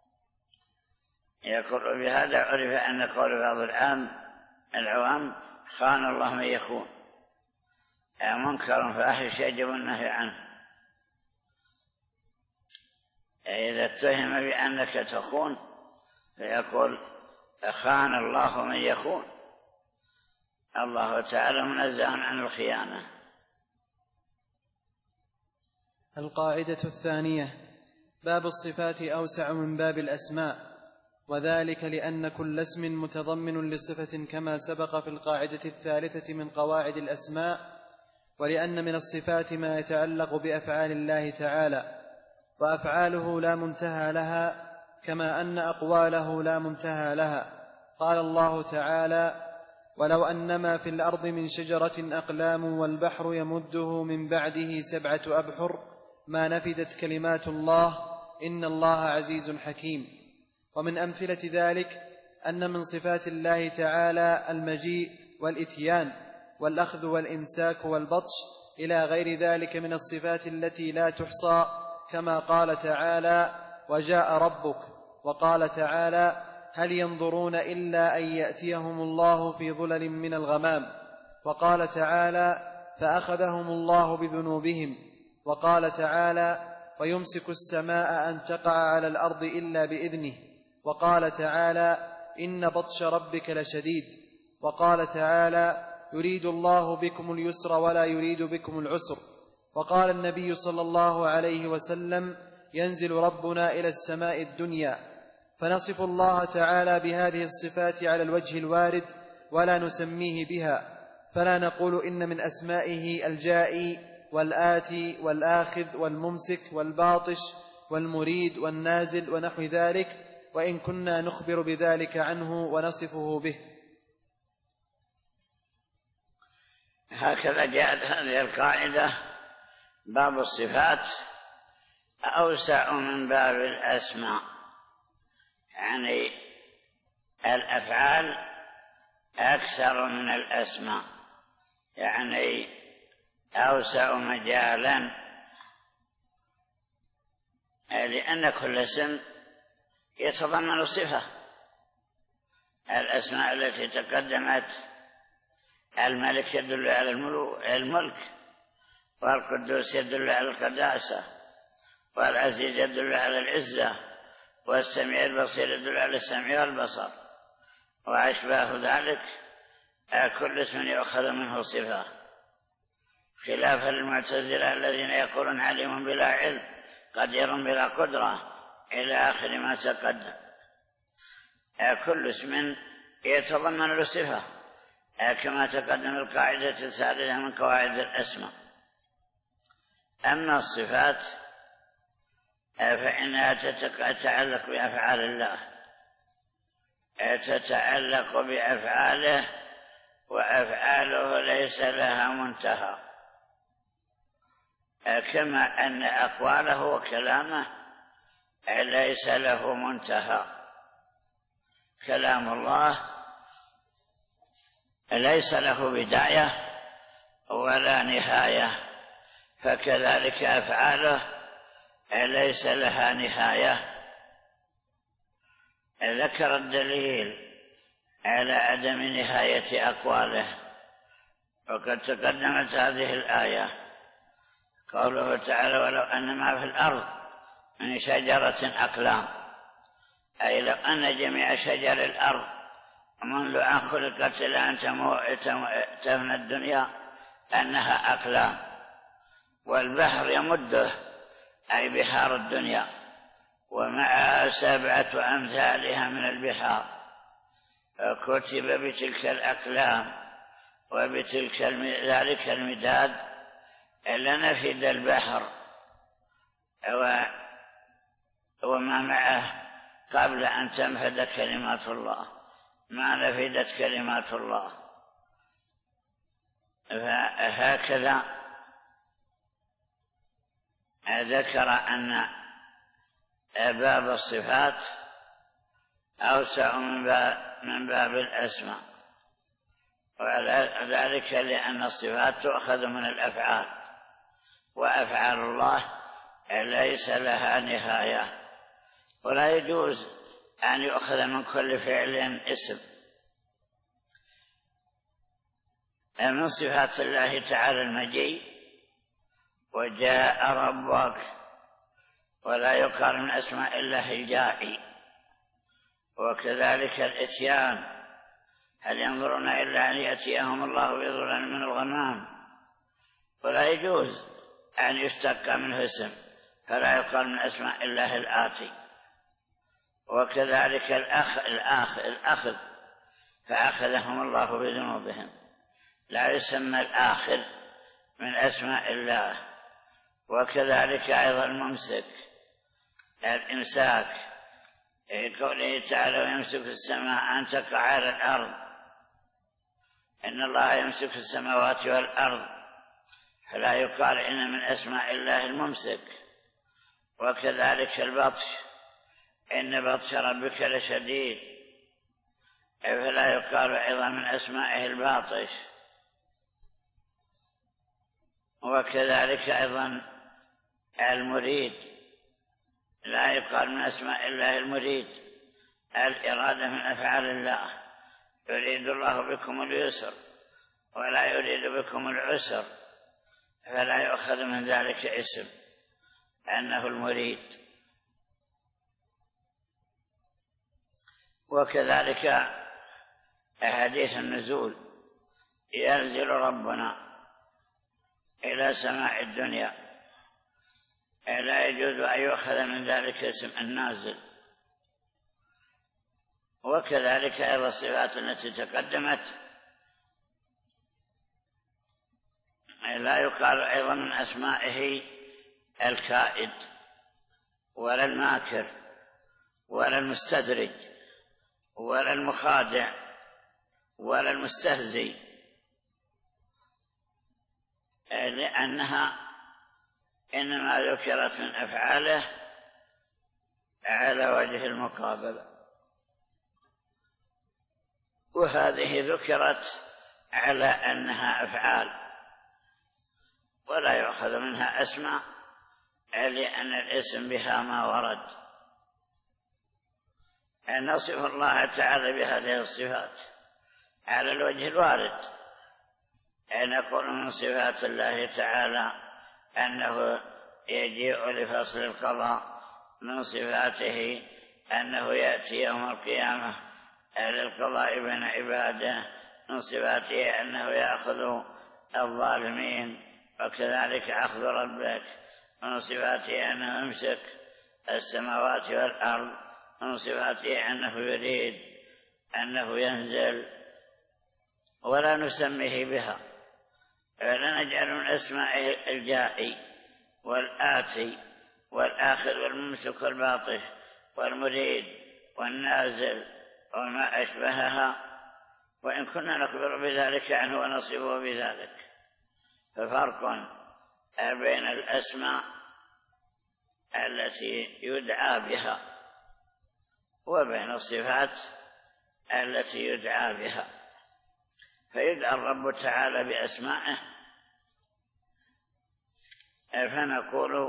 يقول بهذا عرف أن قول بعض العام العوام خان الله من يخون، منكر فاحش يجب النهي عنه. إذا اتهم بأنك تخون فيقول خان الله من يخون، الله تعالى منزه عن الخيانة. القاعدة الثانية: باب الصفات أوسع من باب الأسماء، وذلك لأن كل اسم متضمن لصفة كما سبق في القاعدة الثالثة من قواعد الأسماء، ولأن من الصفات ما يتعلق بأفعال الله تعالى، وأفعاله لا منتهى لها كما أن أقواله لا منتهى لها. قال الله تعالى: ولو أنما في الأرض من شجرة أقلام والبحر يمده من بعده سبعة أبحر ما نفدت كلمات الله إن الله عزيز حكيم. ومن أمثلة ذلك أن من صفات الله تعالى المجيء والإتيان والأخذ والإمساك والبطش إلى غير ذلك من الصفات التي لا تحصى، كما قال تعالى: وجاء ربك، وقال تعالى: هل ينظرون إلا أن يأتيهم الله في ظلل من الغمام، وقال تعالى: فأخذهم الله بذنوبهم، وقال تعالى: ويمسك السماء أن تقع على الأرض إلا بإذنه، وقال تعالى: إن بطش ربك لشديد، وقال تعالى: يريد الله بكم اليسر ولا يريد بكم العسر، وقال النبي صلى الله عليه وسلم: ينزل ربنا إلى السماء الدنيا. فنصف الله تعالى بهذه الصفات على الوجه الوارد ولا نسميه بها، فلا نقول إن من أسمائه الجائي والآتي والآخذ والممسك والباطش والمريد والنازل ونحو ذلك، وإن كنا نخبر بذلك عنه ونصفه به. هكذا جاءت هذه القاعدة: باب الصفات أوسع من باب الأسماء، يعني الأفعال أكثر من الأسماء، يعني أوسع مجالا، لأن كل اسم يتضمن صفة. الأسماء التي تقدمت: الملك يدل على الملك، والقدوس يدل على القداسة، والعزيز يدل على العزة، والسميع البصير يدل على السمع والبصر، وأشباه ذلك. كل اسم يؤخذ منه صفة، خلافا للمعتزلة الذين يقولون عليم بلا علم قدير بلا قدرة إلى آخر ما تقدم. كل اسم يتضمن له صفة كما تقدم القاعدة الثالثة من قواعد الأسماء. أما الصفات فإنها تتعلق بأفعال الله، تتعلق بأفعاله، وأفعاله ليس لها منتهى، كما أن أقواله وكلامه ليس له منتهى. كلام الله ليس له بداية ولا نهاية، فكذلك أفعاله ليس لها نهاية. ذكر الدليل على عدم نهاية أقواله، وقد تقدمت هذه الآية: قوله تعالى ولو أن ما في الأرض من شجرة أقلام، أي لو أن جميع شجر الأرض منذ أن خلقت إلى أن تفنى الدنيا أنها أقلام، والبحر يمده أي بحار الدنيا، ومعها سبعة أمثالها من البحار، كتب بتلك الأقلام وبتلك ذلك المداد لنفد البحر وما معه قبل أن تنفد كلمات الله، ما نفدت كلمات الله. فهكذا ذكر أن باب الصفات أوسع من باب, من باب الأسماء، وذلك لأن الصفات تؤخذ من الأفعال، وأفعال الله ليس لها نهاية، ولا يجوز أن يؤخذ من كل فعل اسم. من صفات الله تعالى المجيء وجاء ربك، ولا يقال من أسماء الله الجائي، وكذلك الإتيان، هل ينظرون إلا أن يأتيهم الله بظلال من الغمام، ولا يجوز أن يشتق منه اسم، فلا يقال من أسماء الله الآتي. وكذلك الأخ الآخ الأخذ، فأخذهم الله بذنوبهم، لا يسمى الآخر من أسماء الله. وكذلك أيضا الممسك، الإمساك، قوله تعالى ويمسك السماء أن تقع على الأرض، إن الله يمسك السماوات والأرض، فلا يقال إن من أسماء الله الممسك. وكذلك البطش، إن بطش ربك لشديد، فلا يقال أيضا من أسمائه الباطش. وكذلك أيضا المريد، لا يقال من أسماء الله المريد، الإرادة من أفعال الله، يريد الله بكم اليسر ولا يريد بكم العسر، فلا يؤخذ من ذلك اسم أنه المريد. وكذلك أحاديث النزول، ينزل ربنا إلى سماء الدنيا، لا يجوز أن يؤخذ من ذلك اسم النازل. وكذلك أيضا الصفات التي تقدمت لا يقال أيضا من أسمائه الكائد ولا الماكر ولا المستدرج ولا المخادع ولا المستهزئ، لأنها إنما ذكرت من أفعاله على وجه المقابلة، وهذه ذكرت على أنها أفعال ولا يؤخذ منها أسماء، لأن الاسم بها ما ورد. أن نصف الله تعالى بهذه الصفات على الوجه الوارد، أن نقول من صفات الله تعالى أنه يجيء لفصل القضاء، من صفاته أنه يأتي يوم القيامة للقضاء بين عباده، من صفاته أنه يأخذ الظالمين، وكذلك أخذ ربك، من صفاته أنه يمسك السماوات والأرض، من صفاته أنه يريد أنه ينزل، ولا نسميه بها، ولا نجعل من أسمائه الجائي والآتي والآخر والممسك والباطش والمريد والنازل وما أشبهها، وإن كنا نخبر بذلك عنه ونصفه بذلك. ففرق بين الأسماء التي يدعى بها وبين الصفات التي يدعى بها. فيدعى الرب تعالى بأسمائه، فنقول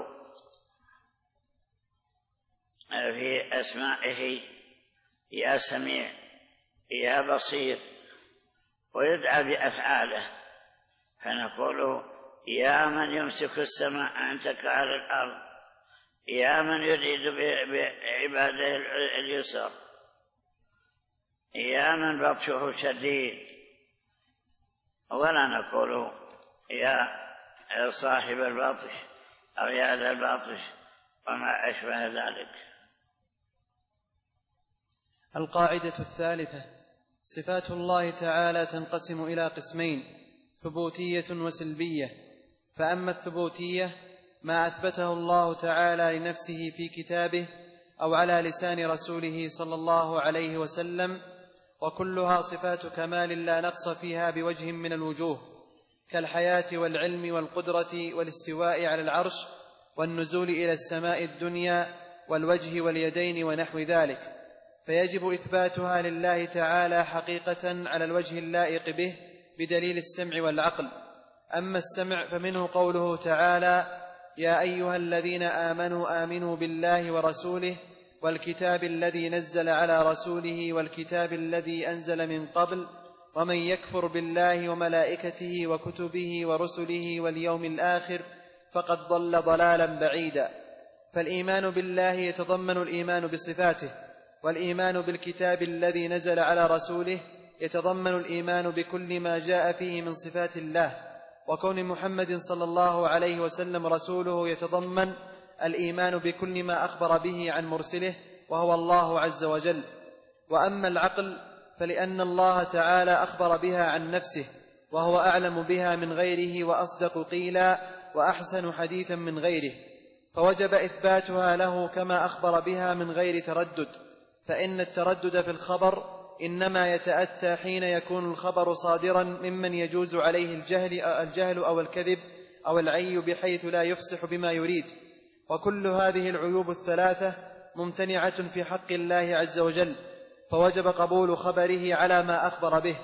في أسمائه يا سميع يا بصير، ويدعى بأفعاله، فنقول يا من يمسك السماء أن تقع على الأرض، يا من يريد بعباده اليسر، يا من بطشه شديد، ولا نقول يا صاحب البطش أو يا ذا البطش وما أشبه ذلك. القاعدة الثالثة: صفات الله تعالى تنقسم إلى قسمين: ثبوتية وسلبية. فأما الثبوتية ما أثبته الله تعالى لنفسه في كتابه أو على لسان رسوله صلى الله عليه وسلم، وكلها صفات كمال لا نقص فيها بوجه من الوجوه، كالحياة والعلم والقدرة والاستواء على العرش والنزول إلى السماء الدنيا والوجه واليدين ونحو ذلك، فيجب إثباتها لله تعالى حقيقة على الوجه اللائق به بدليل السمع والعقل. أما السمع فمنه قوله تعالى: يا أيها الذين آمنوا آمنوا بالله ورسوله والكتاب الذي نزل على رسوله والكتاب الذي أنزل من قبل، ومن يكفر بالله وملائكته وكتبه ورسله واليوم الآخر فقد ضل ضلالا بعيدا. فالإيمان بالله يتضمن الإيمان بصفاته، والإيمان بالكتاب الذي نزل على رسوله يتضمن الإيمان بكل ما جاء فيه من صفات الله، وكون محمد صلى الله عليه وسلم رسوله يتضمن الإيمان بكل ما أخبر به عن مرسله وهو الله عز وجل. وأما العقل فلأن الله تعالى أخبر بها عن نفسه، وهو أعلم بها من غيره وأصدق قيلا وأحسن حديثا من غيره، فوجب إثباتها له كما أخبر بها من غير تردد. فإن التردد في الخبر إنما يتأتى حين يكون الخبر صادرا ممن يجوز عليه الجهل, الجهل أو الكذب أو العي بحيث لا يفصح بما يريد. وكل هذه العيوب الثلاثة ممتنعة في حق الله عز وجل، فوجب قبول خبره على ما أخبر به.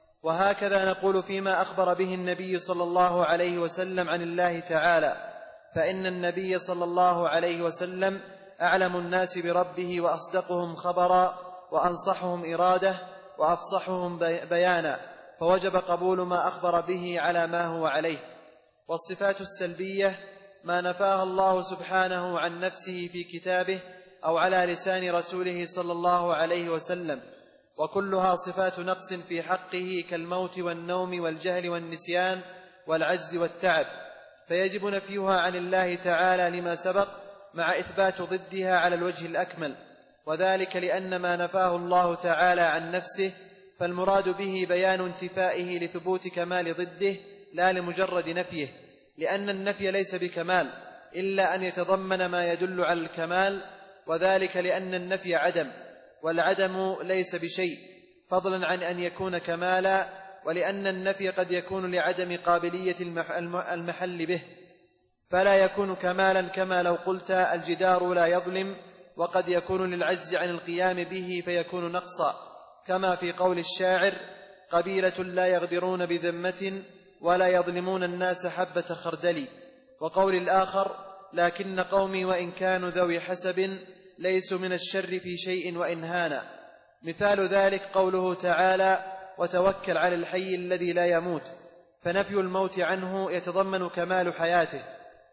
وهكذا نقول فيما أخبر به النبي صلى الله عليه وسلم عن الله تعالى، فإن النبي صلى الله عليه وسلم أعلم الناس بربه وأصدقهم خبرا وأنصحهم إرادة وأفصحهم بيانا، فوجب قبول ما أخبر به على ما هو عليه. والصفات السلبية ما نفاها الله سبحانه عن نفسه في كتابه أو على لسان رسوله صلى الله عليه وسلم، وكلها صفات نقص في حقه كالموت والنوم والجهل والنسيان والعجز والتعب، فيجب نفيها عن الله تعالى لما سبق مع إثبات ضدها على الوجه الأكمل. وذلك لأن ما نفاه الله تعالى عن نفسه فالمراد به بيان انتفائه لثبوت كمال ضده لا لمجرد نفيه، لأن النفي ليس بكمال إلا أن يتضمن ما يدل على الكمال، وذلك لأن النفي عدم، والعدم ليس بشيء فضلا عن أن يكون كمالا، ولأن النفي قد يكون لعدم قابلية المحل به، فلا يكون كمالا كما لو قلت الجدار لا يظلم، وقد يكون للعجز عن القيام به فيكون نقصا، كما في قول الشاعر: قبيلة لا يغدرون بذمة ولا يظلمون الناس حبة خردل. وقول الآخر: لكن قومي وإن كانوا ذوي حسب ليسوا من الشر في شيء وإن هانا. مثال ذلك قوله تعالى: وتوكل على الحي الذي لا يموت، فنفي الموت عنه يتضمن كمال حياته.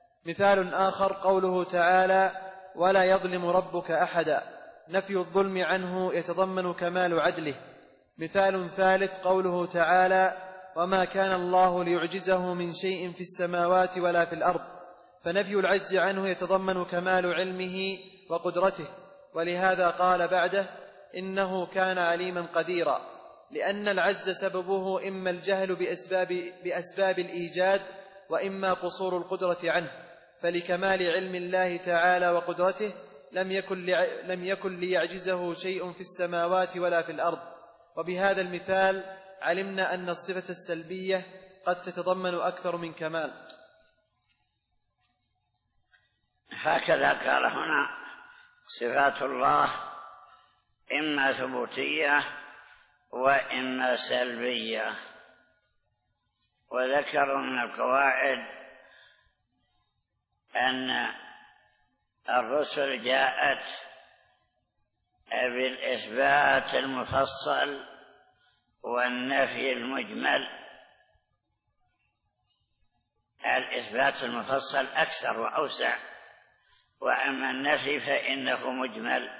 مثال آخر قوله تعالى: ولا يظلم ربك أحدا، نفي الظلم عنه يتضمن كمال عدله. مثال ثالث قوله تعالى: وما كان الله ليعجزه من شيء في السماوات ولا في الأرض، فنفي العجز عنه يتضمن كمال علمه وقدرته. ولهذا قال بعده: إنه كان عليما قديرا، لأن العجز سببه إما الجهل بأسباب, بأسباب الإيجاد وإما قصور القدرة عنه، فلكمال علم الله تعالى وقدرته لم يكن, لم يكن ليعجزه شيء في السماوات ولا في الأرض. وبهذا المثال علمنا أن الصفة السلبية قد تتضمن أكثر من كمال. هكذا قال هنا: صفات الله إما ثبوتية وإما سلبية. وذكروا من القواعد أن الرسل جاءت بالإثبات المفصل والنفي المجمل، الإثبات المفصل أكثر وأوسع، وأما النفي فإنه مجمل.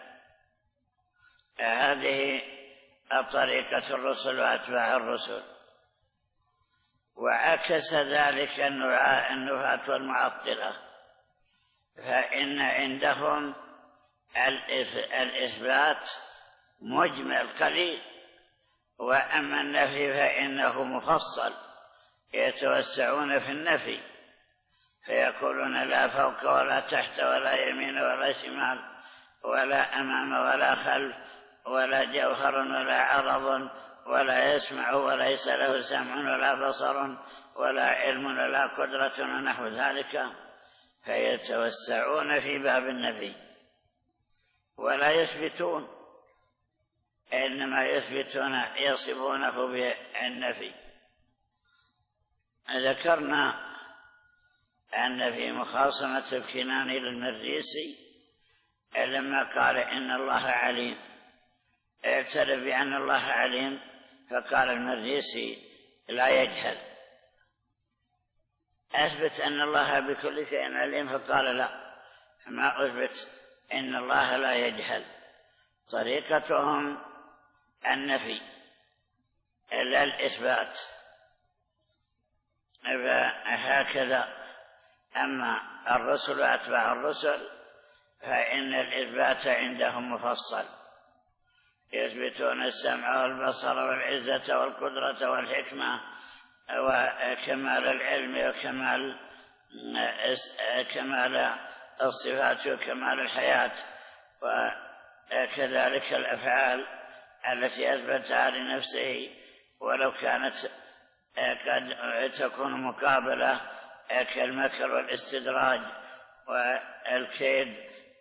هذه طريقة الرسل وأتباع الرسل. وعكس ذلك النفاة والمعطلة، فإن عندهم الإثبات مجمل قليل، وأما النفي فإنه مفصل، يتوسعون في النفي فيقولون لا فوق ولا تحت ولا يمين ولا شمال ولا أمام ولا خلف ولا جوهر ولا عرض ولا يسمع وليس له سمع ولا بصر ولا علم ولا قدرة ونحو ذلك، فيتوسعون في باب النفي ولا يثبتون، إنما يثبتون يصفونه بالنفي. ذكرنا أن في مخاصمة الكناني للمريسي لما قال إن الله عليم، اعترف بأن الله عليم، فقال المريسي لا يجهل. أثبت أن الله بكل شيء عليم، فقال لا، ما أثبت إن الله لا يجهل. طريقتهم النفي إلا الإثبات. هكذا أما الرسل وأتباع الرسل فإن الإثبات عندهم مفصل، يثبتون السمع والبصر والعزة والقدرة والحكمة وكمال العلم وكمال كمال الصفات وكمال الحياة، وكذلك الأفعال التي أثبتها لنفسه ولو كانت قد تكون مقابلة كالمكر والاستدراج والكيد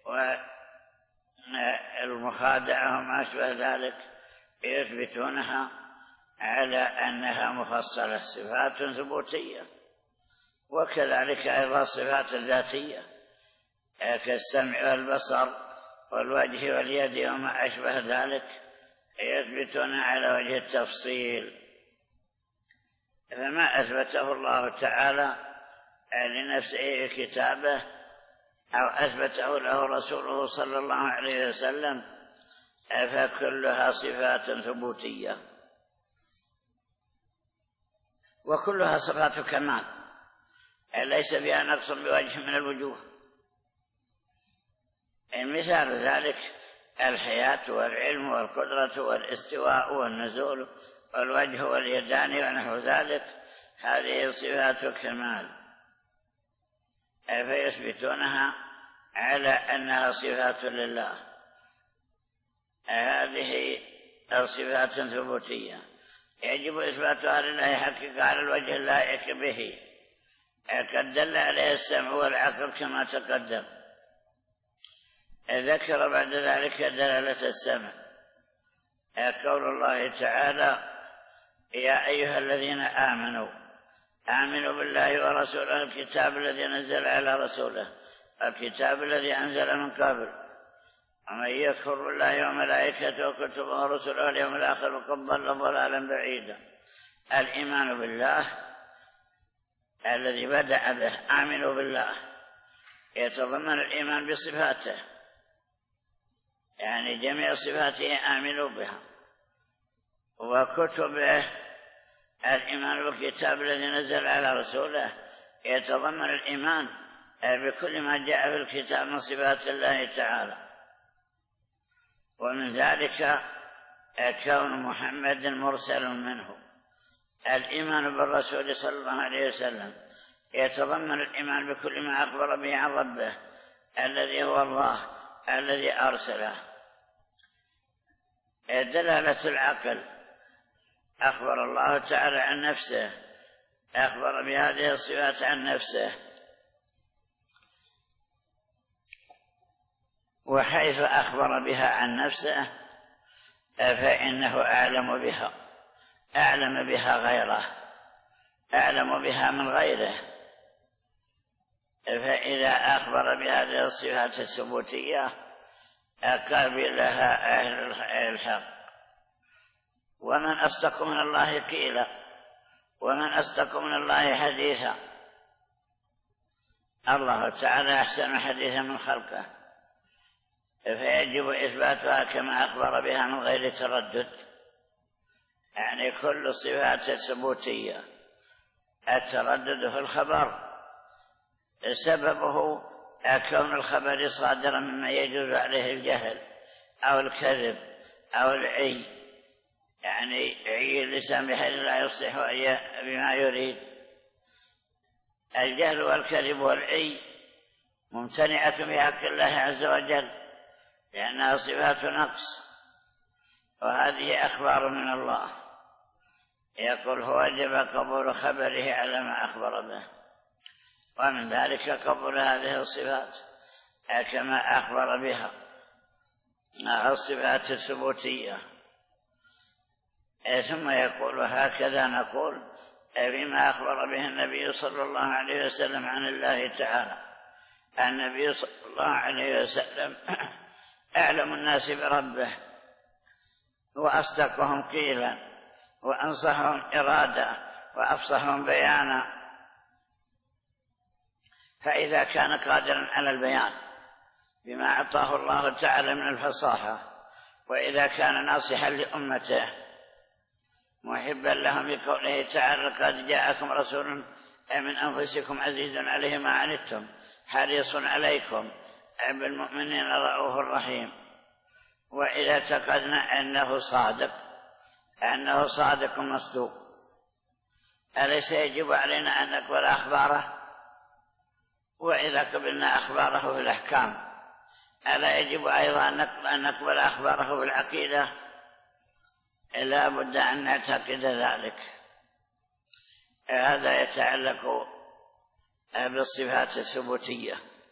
والمخادعة وما أشبه ذلك، يثبتونها على أنها مفصلة صفات ثبوتية. وكذلك أيضا صفات ذاتية كالسمع والبصر والوجه واليد وما أشبه ذلك، يثبتون على وجه التفصيل. فما أثبته الله تعالى لنفسه في كتابه أو أثبته له رسوله صلى الله عليه وسلم فكلها صفات ثبوتية، وكلها صفات كمال، ليس بها نقص بوجه من الوجوه. مثال ذلك الحياة والعلم والقدرة والاستواء والنزول والوجه واليدان ونحو ذلك، هذه صفات كمال، فيثبتونها على أنها صفات لله. هذه الصفات ثبوتية يجب إثباتها لله حقيقة على الوجه اللائق به، قد دل عليه السمع والعقل كما تقدم. ذكر بعد ذلك دلالة السمع، قول الله تعالى يا أيها الذين آمنوا آمنوا بالله ورسوله الكتاب الذي نزل على رسوله الكتاب الذي أنزل من قبل، ومن يكفر بالله وملائكته وكتبه ورسله واليوم الآخر فقد ضل ضلالا بعيدا. الإيمان بالله الذي بدأ به آمنوا بالله يتضمن الإيمان بصفاته، يعني جميع صفاته آمنوا بها، وكتبه الإيمان بالكتاب الذي نزل على رسوله يتضمن الإيمان بكل ما جاء في الكتاب من صفات الله تعالى. ومن ذلك كون محمد مرسل منه. الإيمان بالرسول صلى الله عليه وسلم يتضمن الإيمان بكل ما أخبر به عن ربه الذي هو الله الذي أرسله. دلالة العقل، أخبر الله تعالى عن نفسه، أخبر بهذه الصفات عن نفسه، وحيث أخبر بها عن نفسه فإنه أعلم بها، أعلم بها غيره، أعلم بها من غيره. فإذا أخبر بهذه الصفات الثبوتية قبلها أهل الحق. ومن أصدق من الله قيلا، ومن أصدق من الله حديثا. الله تعالى أحسن حديثا من خلقه، فيجب إثباتها كما أخبر بها من غير تردد. يعني كل الصفات الثبوتية التردد في الخبر سببه كون الخبر صادرا مما يجوز عليه الجهل أو الكذب أو العي، يعني عي اللسان بحيث لا يصلح بما يريد. الجهل والكذب والعي ممتنعة في حق الله عز وجل لأنها صفات نقص، وهذه أخبار من الله، يقول فوجب قبول خبره على ما أخبر به، ومن ذلك قبول هذه الصفات كما أخبر بها الصفات الثبوتية. ثم يقول وهكذا نقول بما أخبر به النبي صلى الله عليه وسلم عن الله تعالى. النبي صلى الله عليه وسلم أعلم الناس بربه وأصدقهم قيلا وأنصحهم إرادة وأفصحهم بيانا، فإذا كان قادرا على البيان بما أعطاه الله تعالى من الفصاحة، وإذا كان ناصحا لأمته محبا لهم بقوله تعالى قد جاءكم رسول من أنفسكم عزيز عليه ما عنتم حريص عليكم بالمؤمنين رؤوف رحيم، وإذا اعتقدنا أنه صادق أنه صادق مصدوق، أليس يجب علينا أن نقبل أخباره؟ وإذا قبلنا أخباره في الأحكام ألا يجب أيضا أن نقبل أخباره في العقيدة؟ لا بد أن نعتقد ذلك. هذا يتعلق بالصفات الثبوتية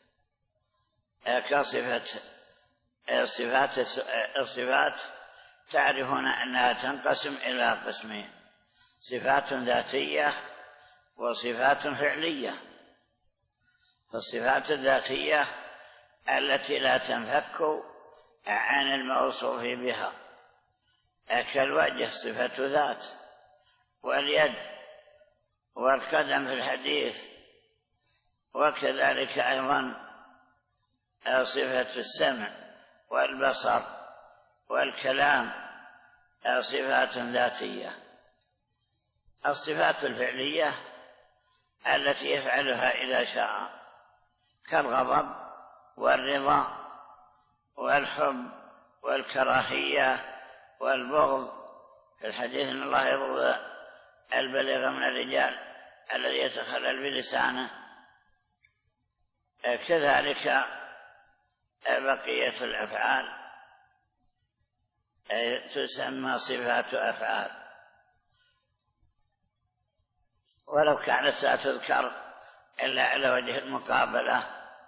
كصفة الصفات الصفات تعرفون أنها تنقسم إلى قسمين: صفات ذاتية وصفات فعلية. فالصفات الذاتية التي لا تنفك عن الموصوف بها كالوجه صفة ذات، واليد والقدم في الحديث، وكذلك أيضا صفة السمع والبصر والكلام صفات ذاتية. الصفات الفعلية التي يفعلها إذا شاء كالغضب والرضا والحب والكراهية والبغض، في الحديث إن الله يبغض البليغ من الرجال الذي يتخلل بلسانه. كذلك بقية الأفعال تسمى صفات أفعال، ولو كانت لا تذكر إلا على وجه المقابلة،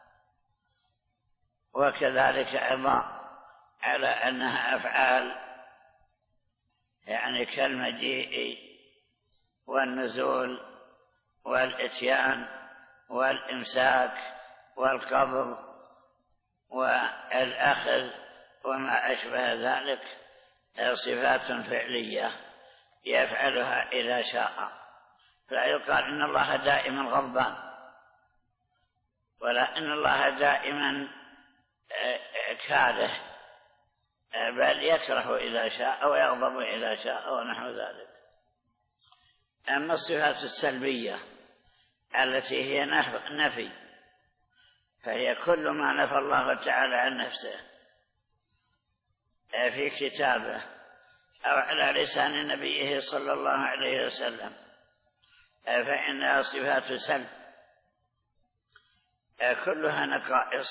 وكذلك أيضا على أنها أفعال يعني كالمجيء والنزول والإتيان والإمساك والقبض والأخذ وما أشبه ذلك صفات فعلية يفعلها إذا شاء. فلا يقال إن الله دائما غضبان، ولا إن الله دائما كاره، بل يكره إذا شاء ويغضب إذا شاء ونحو ذلك. أما الصفات السلبية التي هي نفي، فهي كل ما نفى الله تعالى عن نفسه في كتابه أو على لسان نبيه صلى الله عليه وسلم، فإنها صفات سلب كلها نقائص،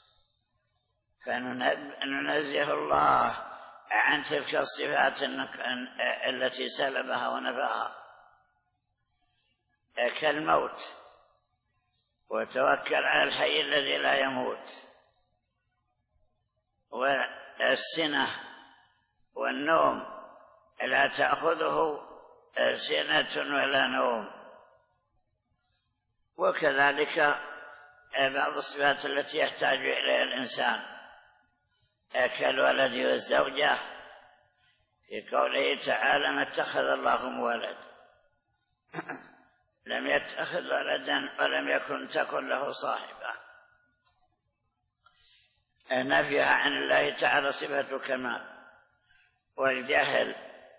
فننزه الله عن تلك الصفات التي سلبها ونفاها، كالموت وتوكل على الحي الذي لا يموت، والسنة والنوم لا تأخذه سنة ولا نوم، وكذلك بعض الصفات التي يحتاج إليها الإنسان كالولد والزوجة في قوله تعالى ما اتخذ الله من ولد، لم يتخذ ولدا ولم يكن تكن له صاحبة. نفيها عن الله تعالى صفة كمال. والجهل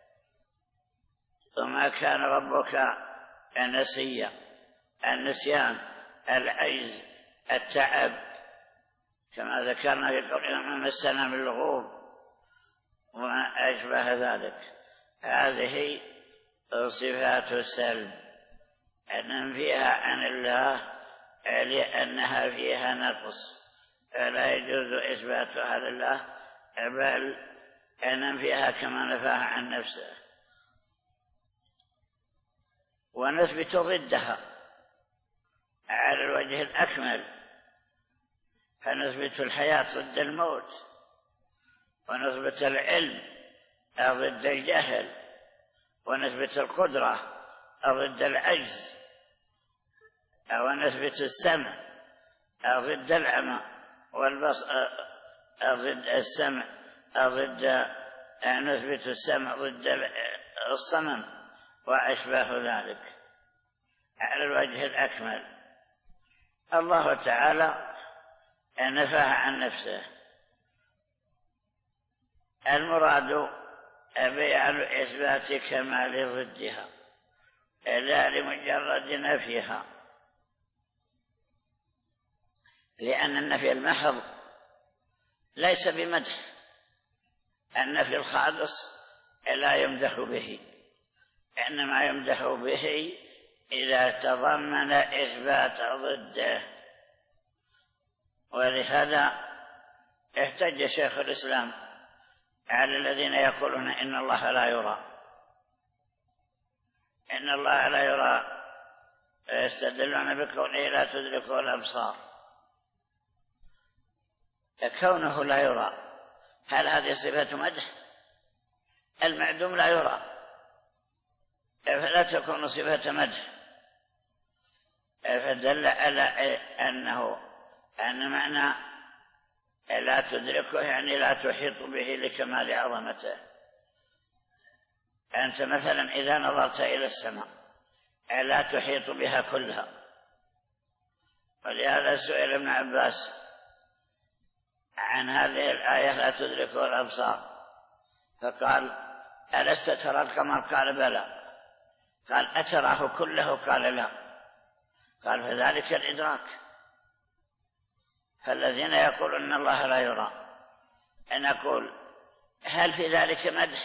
وما كان ربك نسيا، النسيان، العجز، التعب، كما ذكرنا في قولنا ما مسنا من لغوب وما أشبه ذلك. هذه صفات السلب ننفيها عن الله لأنها فيها نقص، لا يجوز إثباتها لله، بل ننفيها كما نفاها عن نفسه. ونثبت ضدها على الوجه الأكمل، فنثبت الحياة ضد الموت، ونثبت العلم ضد الجهل، ونثبت القدرة ضد العجز، ونثبت السمع ضد العمى، والبصر ضد السمع ضد نثبت السمع ضد الصمم وأشباه ذلك على الوجه الأكمل. الله تعالى نفاها عن نفسه. المراد بيان إثبات كمال ضدها لا لمجرد نفيها، لأن النفي المحض ليس بمدح. النفي الخالص لا يمدح به، إنما يمدح به إذا تضمن إثبات ضده. ولهذا احتج شيخ الإسلام على الذين يقولون إن الله لا يرى، إن الله لا يرى، يستدلون بكونه لا تدركه الأبصار. كونه لا يرى، هل هذه صفة مدح؟ المعدوم لا يرى، فلا تكون صفة مدح. فدل على أنه أن معنى لا تدركه يعني لا تحيط به لكمال عظمته. أنت مثلا إذا نظرت إلى السماء لا تحيط بها كلها. ولهذا سئل ابن عباس عن هذه الآية لا تدركه الأبصار، فقال ألست ترى القمر؟ قال بلى. قال أتراه كله؟ قال لا. قال فذلك الإدراك. فالذين يقولون أن الله لا يرى، أن أقول هل في ذلك مدح؟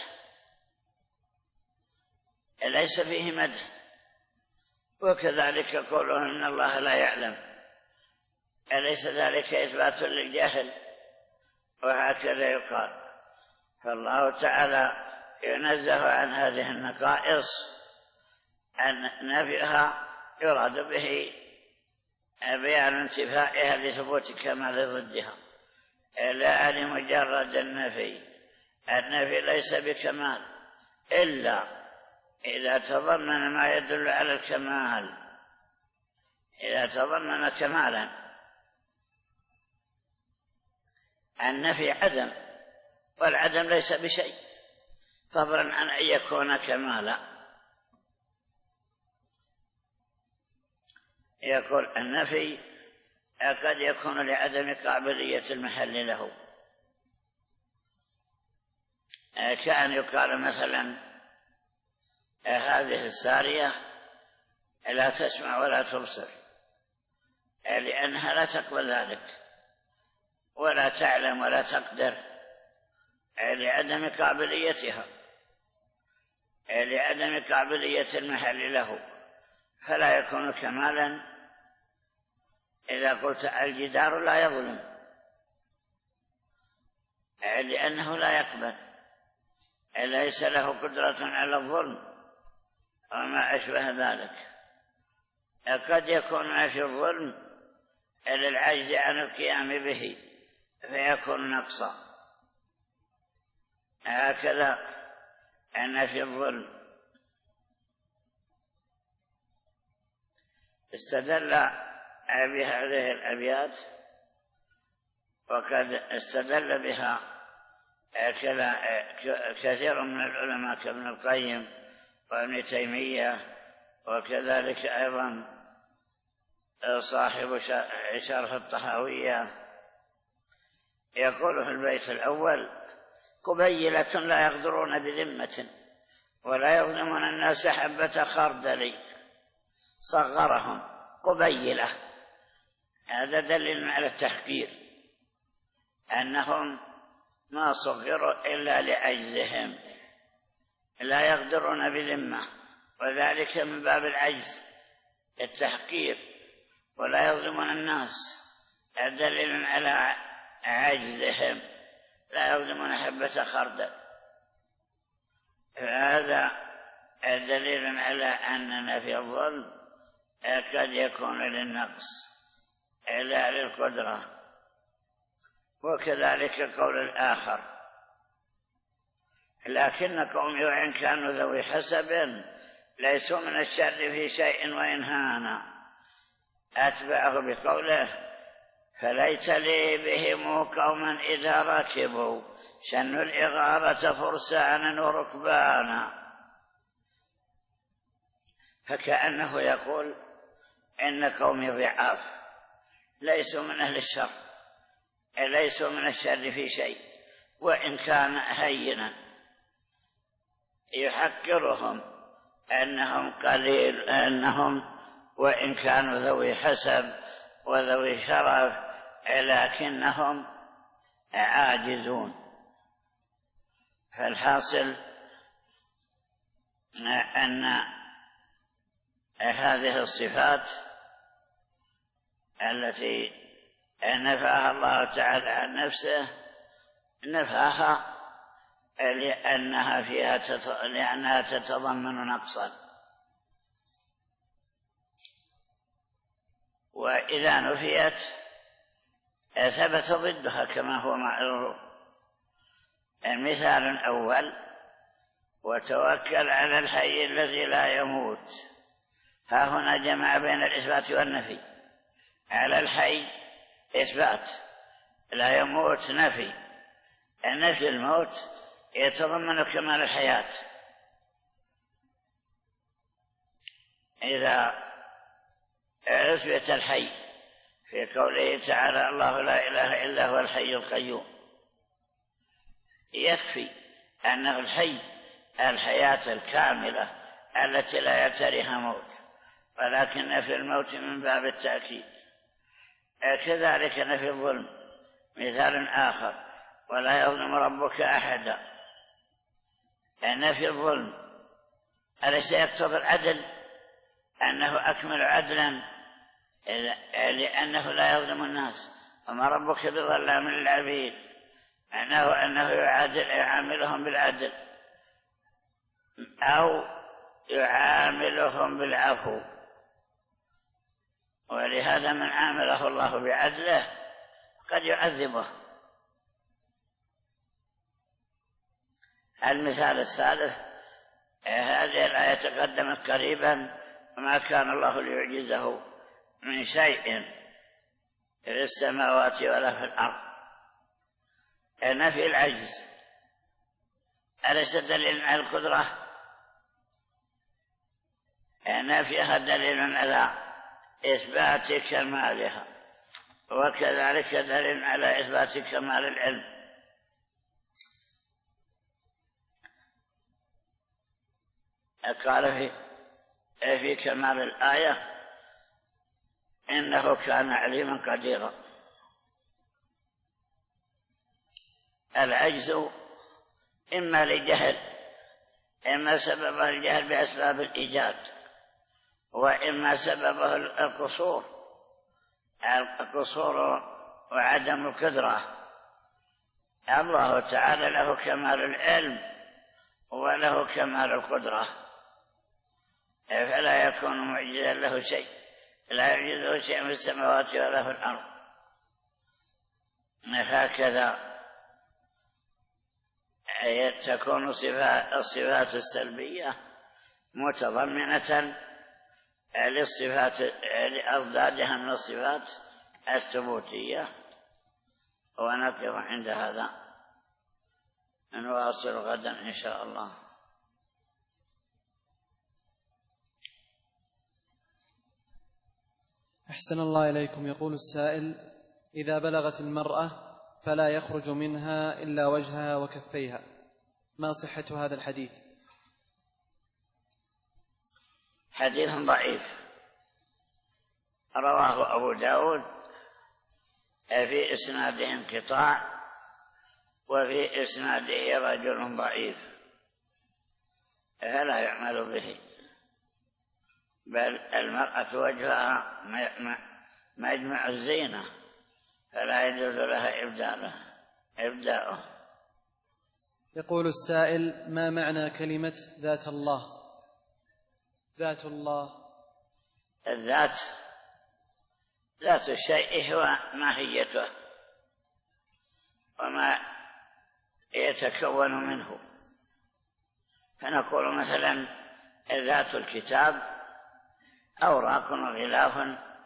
ليس فيه مدح. وكذلك يقولون أن الله لا يعلم، أليس ذلك إثبات للجهل؟ وهكذا يقال. فالله تعالى ينزه عن هذه النقائص، أن نفيها يراد به بيان انتفائها لثبوت كمال ضدها لا لمجرد النفي. النفي ليس بكمال إلا إذا تضمن ما يدل على الكمال، إذا تضمن كمالا. النفي عدم، والعدم ليس بشيء، فضلا عن أن يكون كمالا. يقول النفي قد يكون لعدم قابلية المحل له، كأن يقال مثلا هذه السارية لا تسمع ولا تبصر، لأنها لا تقبل ذلك، ولا تعلم ولا تقدر، لعدم قابليتها، لعدم قابلية المحل له، فلا يكون كمالا. إذا قلت الجدار لا يظلم، لأنه لا يقبل، ليس له قدرة على الظلم وما أشبه ذلك. قد يكون ما في الظلم للعجز عن القيام به فيكون نقصا. هكذا أن في الظلم. استدل بهذه الأبيات، وقد استدل بها كثير من العلماء كابن القيم وابن تيمية وكذلك أيضا صاحب شرح الطحاوية يقول في البيت الأول: قبيلة لا يغدرون بذمة ولا يظلمون الناس حبة خردل، صغرهم قبيلة. هذا دليل على التحقير، أنهم ما صغروا إلا لعجزهم، لا يغدرون بذمة، وذلك من باب العجز التحقير، ولا يظلمون الناس دليل على عجزهم، لا يظلمون حبة خردل. هذا دليل على أن نفي الظلم قد يكون للنقص لا للقدرة. وكذلك قول الآخر: لكن قومي وإن كانوا ذوي حسب ليسوا من الشر في شيء وإن هانا. أتبعه بقوله: فليت لي بهم قوما إذا ركبوا شنوا الإغارة فرسانا وركبانا. فكأنه يقول إن قومي ضعاف ليسوا من أهل الشر، ليسوا من الشر في شيء وإن كان هينا، يحقرهم أنهم قليل، أنهم وإن كانوا ذوي حسب وذوي شرف لكنهم عاجزون. فالحاصل أن هذه الصفات التي نفاها الله تعالى عن نفسه نفاها لأنها فيها تت... لأنها تتضمن نقصا، وإذا نفيت ثبت ضدها كما هو معروف. المثال الأول: وتوكل على الحي الذي لا يموت. ها هنا جمع بين الإثبات والنفي. على الحي إثبات، لا يموت نفي. النفي الموت يتضمن كمال الحياة. إذا أثبت الحي في قوله تعالى: الله لا إله إلا هو الحي القيوم، يكفي أنه الحي الحياة الكاملة التي لا يعتريها موت، ولكن نفي الموت من باب التأكيد. كذلك نفي الظلم. مثال آخر: ولا يظلم ربك أحدا. نفي الظلم أليس يقتضي العدل؟ أنه أكمل عدلا لأنه لا يظلم الناس، وما ربك بظلام للعبيد، أنه أنه يعادل يعاملهم بالعدل أو يعاملهم بالعفو. ولهذا من عامله الله بعدله قد يعذبه. المثال الثالث: هذه الآية تقدمت قريبا: وما كان الله ليعجزه من شيء في السماوات ولا في الأرض. نفي العجز أليس دليل على القدرة؟ نفيها دليل على إثبات كمالها، وكذلك دليل على إثبات كمال العلم. قال في في كمال الآية: إنه كان عليما قديرا. العجز إما لجهل، إما سببه الجهل بأسباب الإيجاد، وإما سببه القصور القصور وعدم القدرة. الله تعالى له كمال العلم وله كمال القدرة، فلا يكون معجزا له شيء، لا يعجزه شيء في السماوات ولا في الأرض. هكذا تكون الصفات السلبية متضمنة للصفات لأضدادها من الصفات الثبوتية. ونقف عند هذا، نواصل غدا إن شاء الله. أحسن الله إليكم. يقول السائل: إذا بلغت المرأة فلا يخرج منها إلا وجهها وكفيها، ما صحة هذا الحديث؟ حديث ضعيف، رواه أبو داود، في إسناده انقطاع، وفي إسناده رجل ضعيف، فلا يعمل به، بل المرأة وجهها مجمع الزينة، فلا يجوز لها إبداله إبداؤه. يقول السائل: ما معنى كلمة ذات الله؟ ذات الله، الذات ذات الشيء هو ماهيته وما يتكون منه، فنقول مثلا ذات الكتاب أوراق وغلاف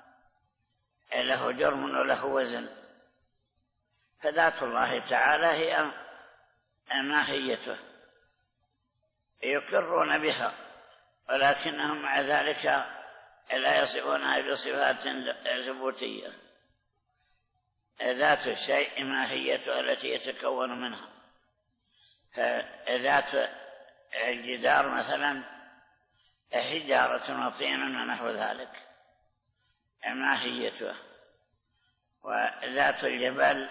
له جرم وله وزن، فذات الله تعالى هي ماهيته، يقرون بها، ولكنهم مع ذلك لا يصفونها بصفات ثبوتية. ذات الشيء ماهيته التي يتكون منها، فذات الجدار مثلا حجارة وطين ونحو ذلك ماهيته، وذات الجبل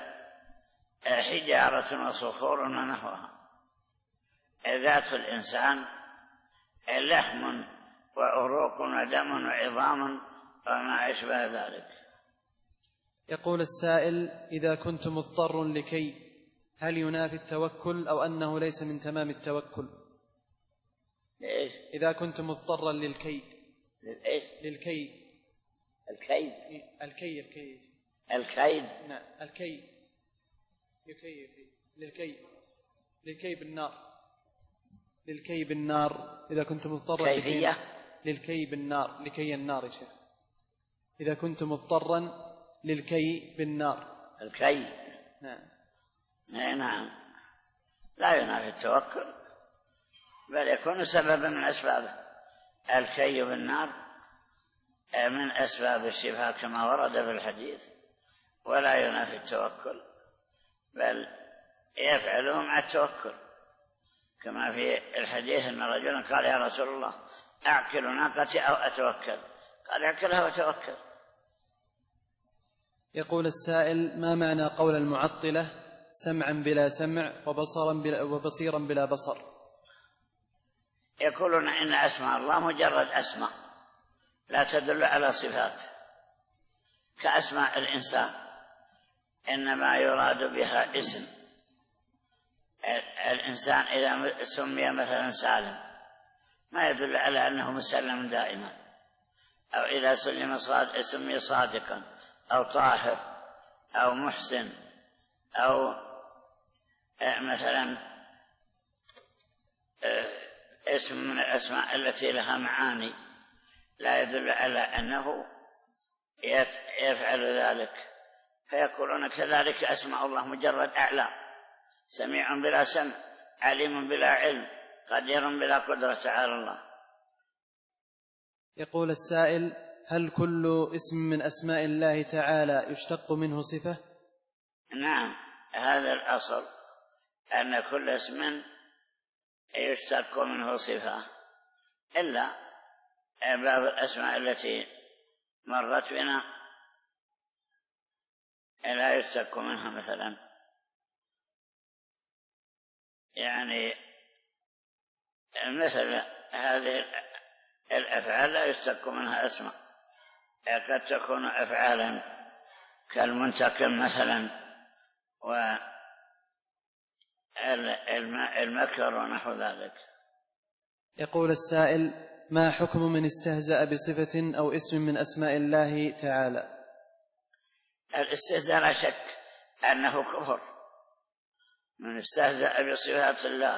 حجارة وصخور ونحوها. ذات الإنسان لحم وعروق ودم وعظام وما أشبه ذلك. يقول السائل: إذا كنت مضطر لكي، هل ينافي التوكل أو أنه ليس من تمام التوكل؟ ليش؟ إذا كنت مضطرا للكي. للإيش؟ للكي. الكيد. الكي الكي الكيد. نعم، الكي يكي يكي. للكي للكي بالنار للكي بالنار إذا كنت مضطرا كيفية؟ للكي بالنار، لكي النار يا شيخ. إذا كنت مضطرا للكي بالنار. الكي. نعم. نعم، لا ينافي التوكل، بل يكون سببا من أسبابه. الكي بالنار من أسباب الشفاء كما ورد في الحديث، ولا ينافي التوكل، بل يفعله مع التوكل، كما في الحديث أن رجلا قال: يا رسول الله، أعقل ناقتي أو أتوكل؟ قال: اعقلها وتوكل. يقول السائل: ما معنى قول المعطلة سمعا بلا سمع وبصرا بلا وبصيرا بلا بصر؟ يقولون إن أسماء الله مجرد أسماء لا تدل على صفات، كأسماء الإنسان، إنما يراد بها اسم. الإنسان إذا سمي مثلا سالم ما يدل على أنه مسلم دائما، أو إذا سمي صادقا أو طاهر أو محسن أو مثلا اسم من الأسماء التي لها معاني، لا يدل على أنه يفعل ذلك. فيقولون كذلك أسماء الله مجرد أعلام: سميع بلا سمع، عليم بلا علم، قدير بلا قدرة على الله. يقول السائل: هل كل اسم من أسماء الله تعالى يشتق منه صفة؟ نعم، هذا الأصل، أن كل اسم يشتق منه صفة، إلا بعض الأسماء التي مرت بنا لا يشتق منها، مثلا يعني مثل هذه الأفعال لا يشتق منها أسماء، قد تكون أفعالا كالمنتقم مثلا والمكر ونحو ذلك. يقول السائل: ما حكم من استهزأ بصفة أو اسم من أسماء الله تعالى؟ الاستهزاء لا شك أنه كفر، من استهزأ بصفات الله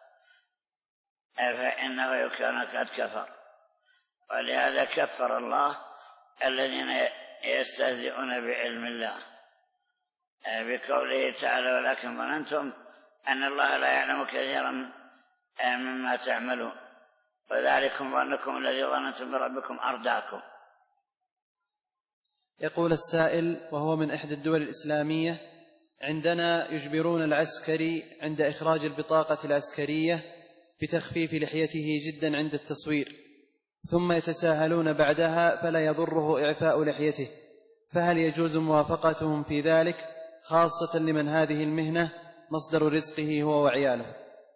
فإنه يكون قد كفر، ولهذا كفر الله الذين يستهزئون بعلم الله بقوله تعالى: ولكن ظننتم أن الله لا يعلم كثيرا مما تعملون وذلكم ظنكم الذي ظننتم بربكم أرداكم. يقول السائل وهو من إحدى الدول الإسلامية: عندنا يجبرون العسكري عند إخراج البطاقة العسكرية بتخفيف لحيته جدا عند التصوير، ثم يتساهلون بعدها فلا يضره إعفاء لحيته، فهل يجوز موافقتهم في ذلك، خاصة لمن هذه المهنة مصدر رزقه هو وعياله؟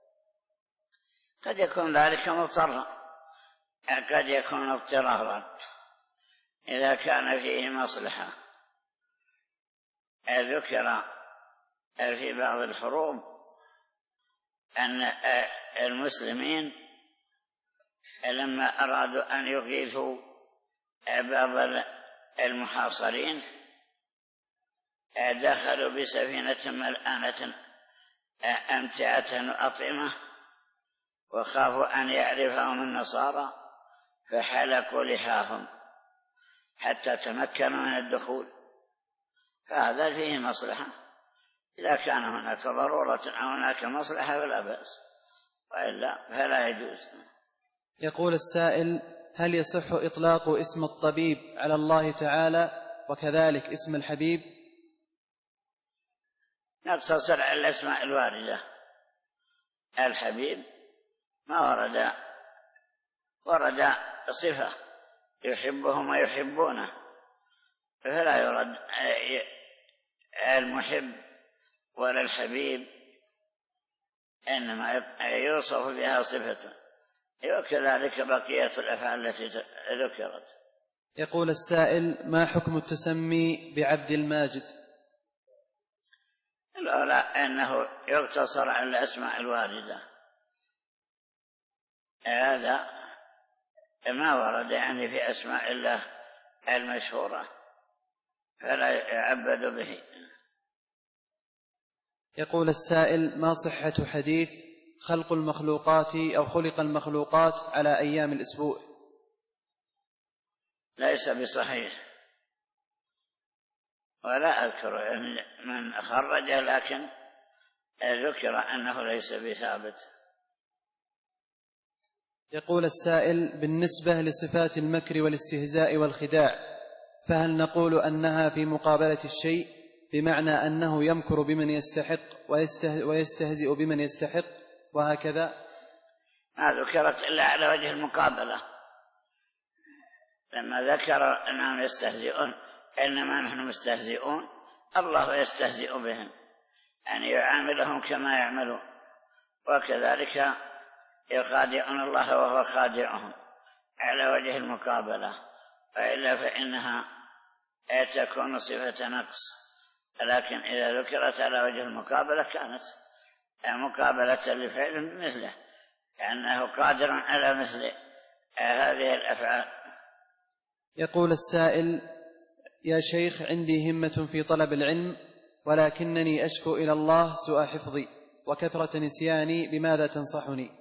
قد يكون ذلك مضطرا، قد يكون اضطرارا إذا كان فيه مصلحة. ذكر في بعض الحروب أن المسلمين لما أرادوا أن يغيثوا بعض المحاصرين دخلوا بسفينة ملآنة أمتعة وأطعمة، وخافوا أن يعرفهم النصارى فحلقوا لحاهم حتى تمكنوا من الدخول، فهذا فيه مصلحة. إذا كان هناك ضرورة أو هناك مصلحة فلا بأس، وإلا فلا يجوز. يقول السائل: هل يصح إطلاق اسم الطبيب على الله تعالى وكذلك اسم الحبيب؟ نقتصر على الأسماء الواردة. الحبيب ما ورد ورد صفة يحبهم ويحبونه، فلا يرد المحب ولا الحبيب، إنما يوصف بها صفة، وكذلك بقية الأفعال التي ذكرت. يقول السائل: ما حكم التسمي بعبد الماجد؟ الأولى أنه يقتصر على الأسماء الواردة، هذا ما ورد يعني في أسماء الله المشهورة، فلا يعبد به. يقول السائل: ما صحة حديث خلق المخلوقات أو خلق المخلوقات على أيام الأسبوع؟ ليس بصحيح، ولا أذكر من خرجه، لكن ذكر أنه ليس بثابت. يقول السائل: بالنسبة لصفات المكر والاستهزاء والخداع، فهل نقول أنها في مقابلة الشيء، بمعنى أنه يمكر بمن يستحق ويستهزئ بمن يستحق وهكذا؟ ما ذكرت إلا على وجه المقابلة، لما ذكر أنهم يستهزئون إنما نحن مستهزئون، الله يستهزئ بهم، يعني يعاملهم كما يعملون، وكذلك يخادعون الله وهو خادعهم على وجه المقابلة، وإلا فإنها تكون صفة نقص. لكن إذا ذكرت على وجه المقابلة كانت مقابلة لفعل مثله، لأنه قادر على مثل هذه الأفعال. يقول السائل: يا شيخ، عندي همة في طلب العلم، ولكنني أشكو إلى الله سوء حفظي وكثرة نسياني، بماذا تنصحني؟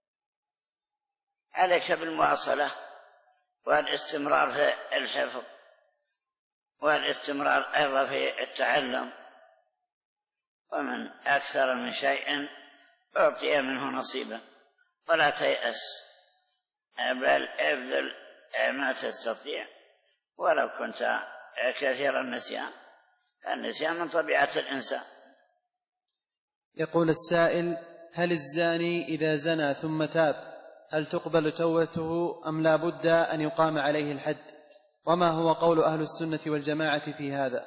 عليك بالمواصلة والاستمرار في الحفظ، والاستمرار أيضا في التعلم، ومن أكثر من شيء أعطي منه نصيبا، ولا تيأس، بل ابذل ما تستطيع ولو كنت كثير النسيان، النسيان من طبيعة الإنسان. يقول السائل: هل الزاني إذا زنى ثم تاب هل تقبل توبته أم لا بد أن يقام عليه الحد؟ وما هو قول أهل السنة والجماعة في هذا؟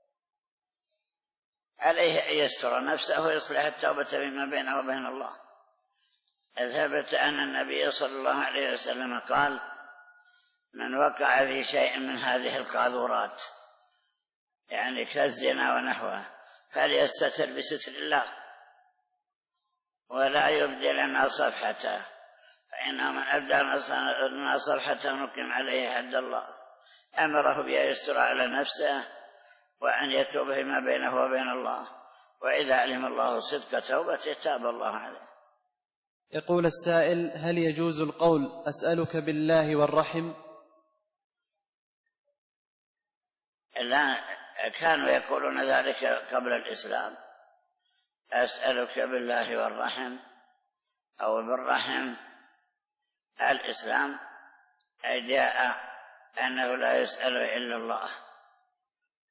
عليه أن يستر نفسه ويصلح التوبة فيما بينه وبين الله. ثبت أن النبي صلى الله عليه وسلم قال: من وقع في شيء من هذه القاذورات، يعني كالزنا ونحوه، فليستتر بستر الله ولا يبدي لنا صفحته، فإنه من أبدى لنا صفحته نقيم عليه حد الله. أمره بأن يستر على نفسه وأن يتوب فيما بينه وبين الله، وإذا علم الله صدق توبته تاب الله عليه. يقول السائل: هل يجوز القول أسألك بالله والرحم؟ لا، كانوا يقولون ذلك قبل الإسلام، أسألك بالله والرحم أو بالرحم. الإسلام جاء أنه لا يسأل إلا الله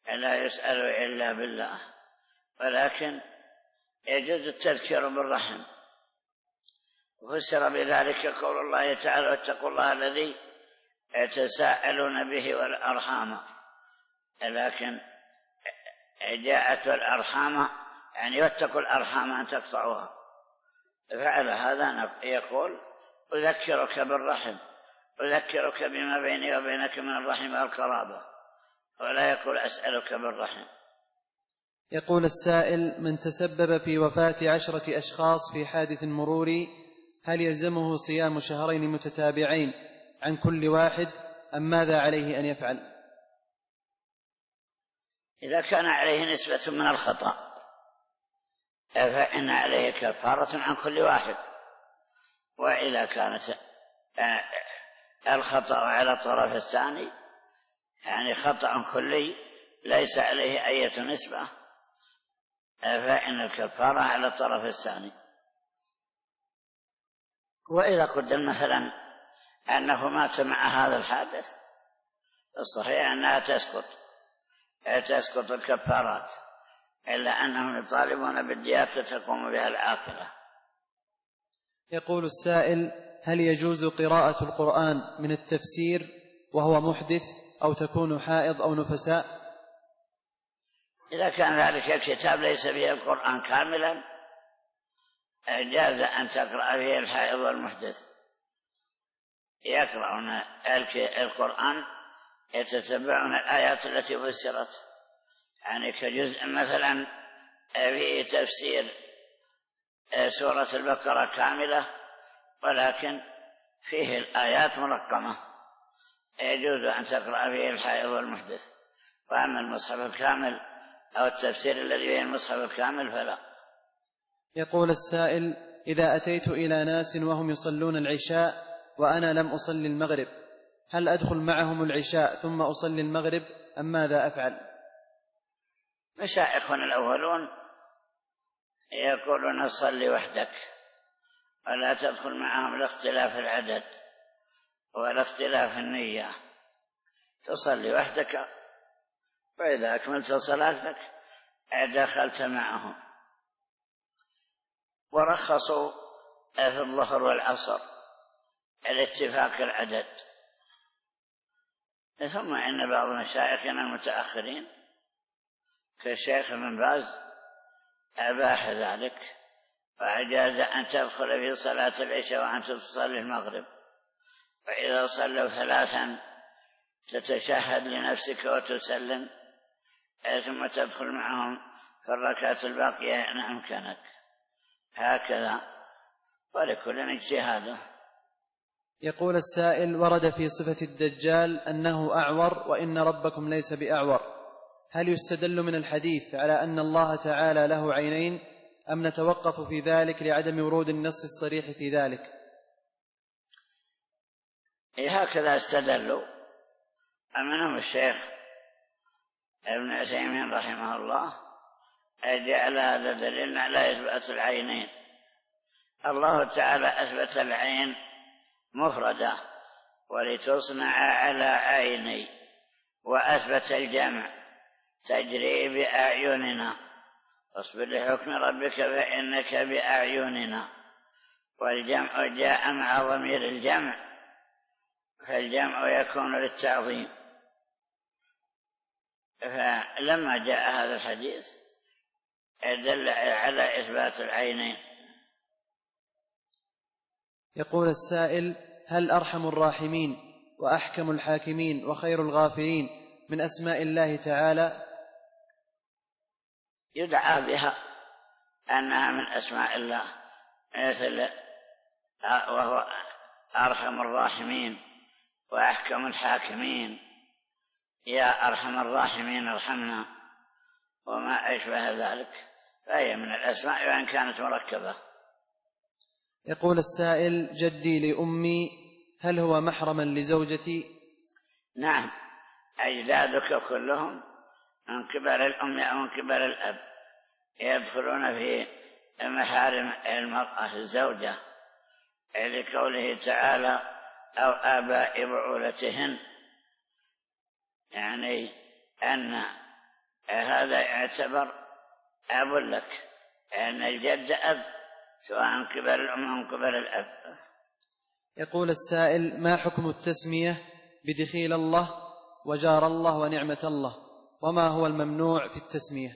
لا يسأل إلا بالله، ولكن يجوز التذكير بالرحم. وفسر بذلك قول الله تعالى: واتقوا الله الذي يتساءلون به والأرحام. لكن جاءت الأرحام يعني واتقوا الأرحام أن تقطعوها، فعلى هذا يقول: أذكرك بالرحم، أذكرك بما بيني وبينك من الرحم والقرابة، ولا يقول أسألك بالرحم. يقول السائل: من تسبب في وفاة عشرة أشخاص في حادث مروري هل يلزمه صيام شهرين متتابعين عن كل واحد، أم ماذا عليه أن يفعل؟ إذا كان عليه نسبة من الخطأ فإن عليه كفارة عن كل واحد، وإذا كانت الخطأ على الطرف الثاني يعني خطأ كلي ليس عليه أي نسبة فإن الكفارة على الطرف الثاني. وإذا قدر مثلا أنه مات مع هذا الحادث الصحيح أنها تسقط تسقط الكفارات، إلا أنهم يطالبون بالديات تقوم بها العاقلة. يقول السائل: هل يجوز قراءة القرآن من التفسير وهو محدث أو تكون حائض أو نفساء؟ إذا كان ذلك الكتاب ليس فيه القرآن كاملا جاز أن تقرأ فيه الحائض والمحدث، يقرأون القرآن يتتبعون الآيات التي فسرت، يعني كجزء مثلا في تفسير سورة البقرة كاملة ولكن فيه الآيات مرقمة، يجوز أن تقرأ فيه الحائض والمحدث. وأما المصحف الكامل أو التفسير الذي فيه المصحف الكامل فلا. يقول السائل: إذا أتيت إلى ناس وهم يصلون العشاء وأنا لم أصلي المغرب، هل أدخل معهم العشاء ثم أصلي المغرب أم ماذا أفعل؟ مشايخنا الأولون يقولون صلي وحدك ولا تدخل معهم لاختلاف العدد ولا اختلاف النية، تصلي وحدك، وإذا أكملت صلاتك دخلت معهم. ورخصوا في الظهر والعصر الاتفاق العدد. ثم إن بعض مشايخنا المتأخرين كالشيخ ابن باز أباح ذلك وأجاز أن تدخل في صلاة العشاء وأنت تصلي المغرب، وإذا صلوا ثلاثا تتشهد لنفسك وتسلم ثم تدخل معهم في الركعة الباقية إن أمكنك، هكذا، ولكل اجتهاده. يقول السائل: ورد في صفة الدجال أنه أعور وإن ربكم ليس بأعور، هل يستدل من الحديث على أن الله تعالى له عينين أم نتوقف في ذلك لعدم ورود النص الصريح في ذلك؟ هكذا استدلوا. أمنهم الشيخ ابن عثيمين رحمه الله جعل هذا دليل على إثبات العينين. الله تعالى أثبت العين مفردة ولتصنع على عيني، وأثبت الجمع تجري بأعيننا، واصبر لحكم ربك فإنك بأعيننا، والجمع جاء مع ضمير الجمع فالجمع يكون للتعظيم. فلما جاء هذا الحديث دل على إثبات العينين. يقول السائل: هل أرحم الراحمين وأحكم الحاكمين وخير الغافرين من أسماء الله تعالى؟ يدعى بها أنها من أسماء الله، مثل وهو أرحم الراحمين وأحكم الحاكمين، يا أرحم الراحمين ارحمنا، وما أشبه ذلك، فهي من الأسماء وإن كانت مركبة. يقول السائل: جدي لأمي هل هو محرما لزوجتي؟ نعم، أجدادك كلهم من قبل الأم أو من قبل الأب يدخلون في محارم المرأة الزوجة، لقوله تعالى: أو آباء بعولتهن، يعني أن هذا يعتبر أب لك، لأن الجد أب سواء كبر الأم أو كبر الأب. يقول السائل: ما حكم التسمية بدخيل الله وجار الله ونعمة الله، وما هو الممنوع في التسمية؟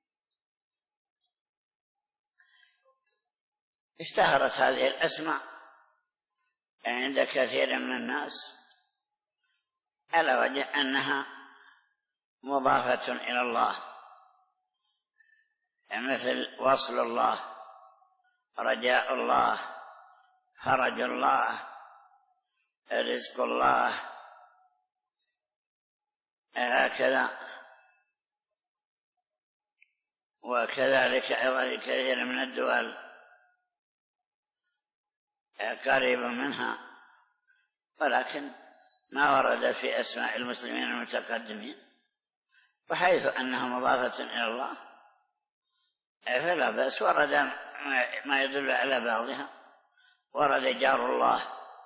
اشتهرت هذه الأسماء عند كثير من الناس على وجه أنها مضافة إلى الله، مثل وصل الله، رجاء الله، فرج الله، رزق الله، هكذا. وكذلك أيضا كثير من الدول قريب منها، ولكن ما ورد في أسماء المسلمين المتقدمين، وحيث أنها مضافة إلى الله فلا بأس. ورد ما يدل على بعضها، ورد جار الله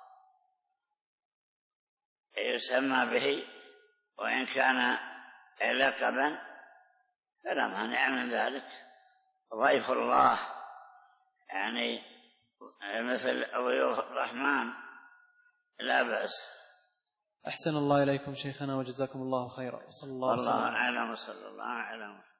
يسمى به وإن كان لقبا فلا مانع من ذلك. ضيف الله يعني مثل ضيوف الرحمن لا بأس. أحسن الله إليكم شيخنا وجزاكم الله خيرا. صلى الله عليه وسلم. والله أعلم وصلى الله على محمد.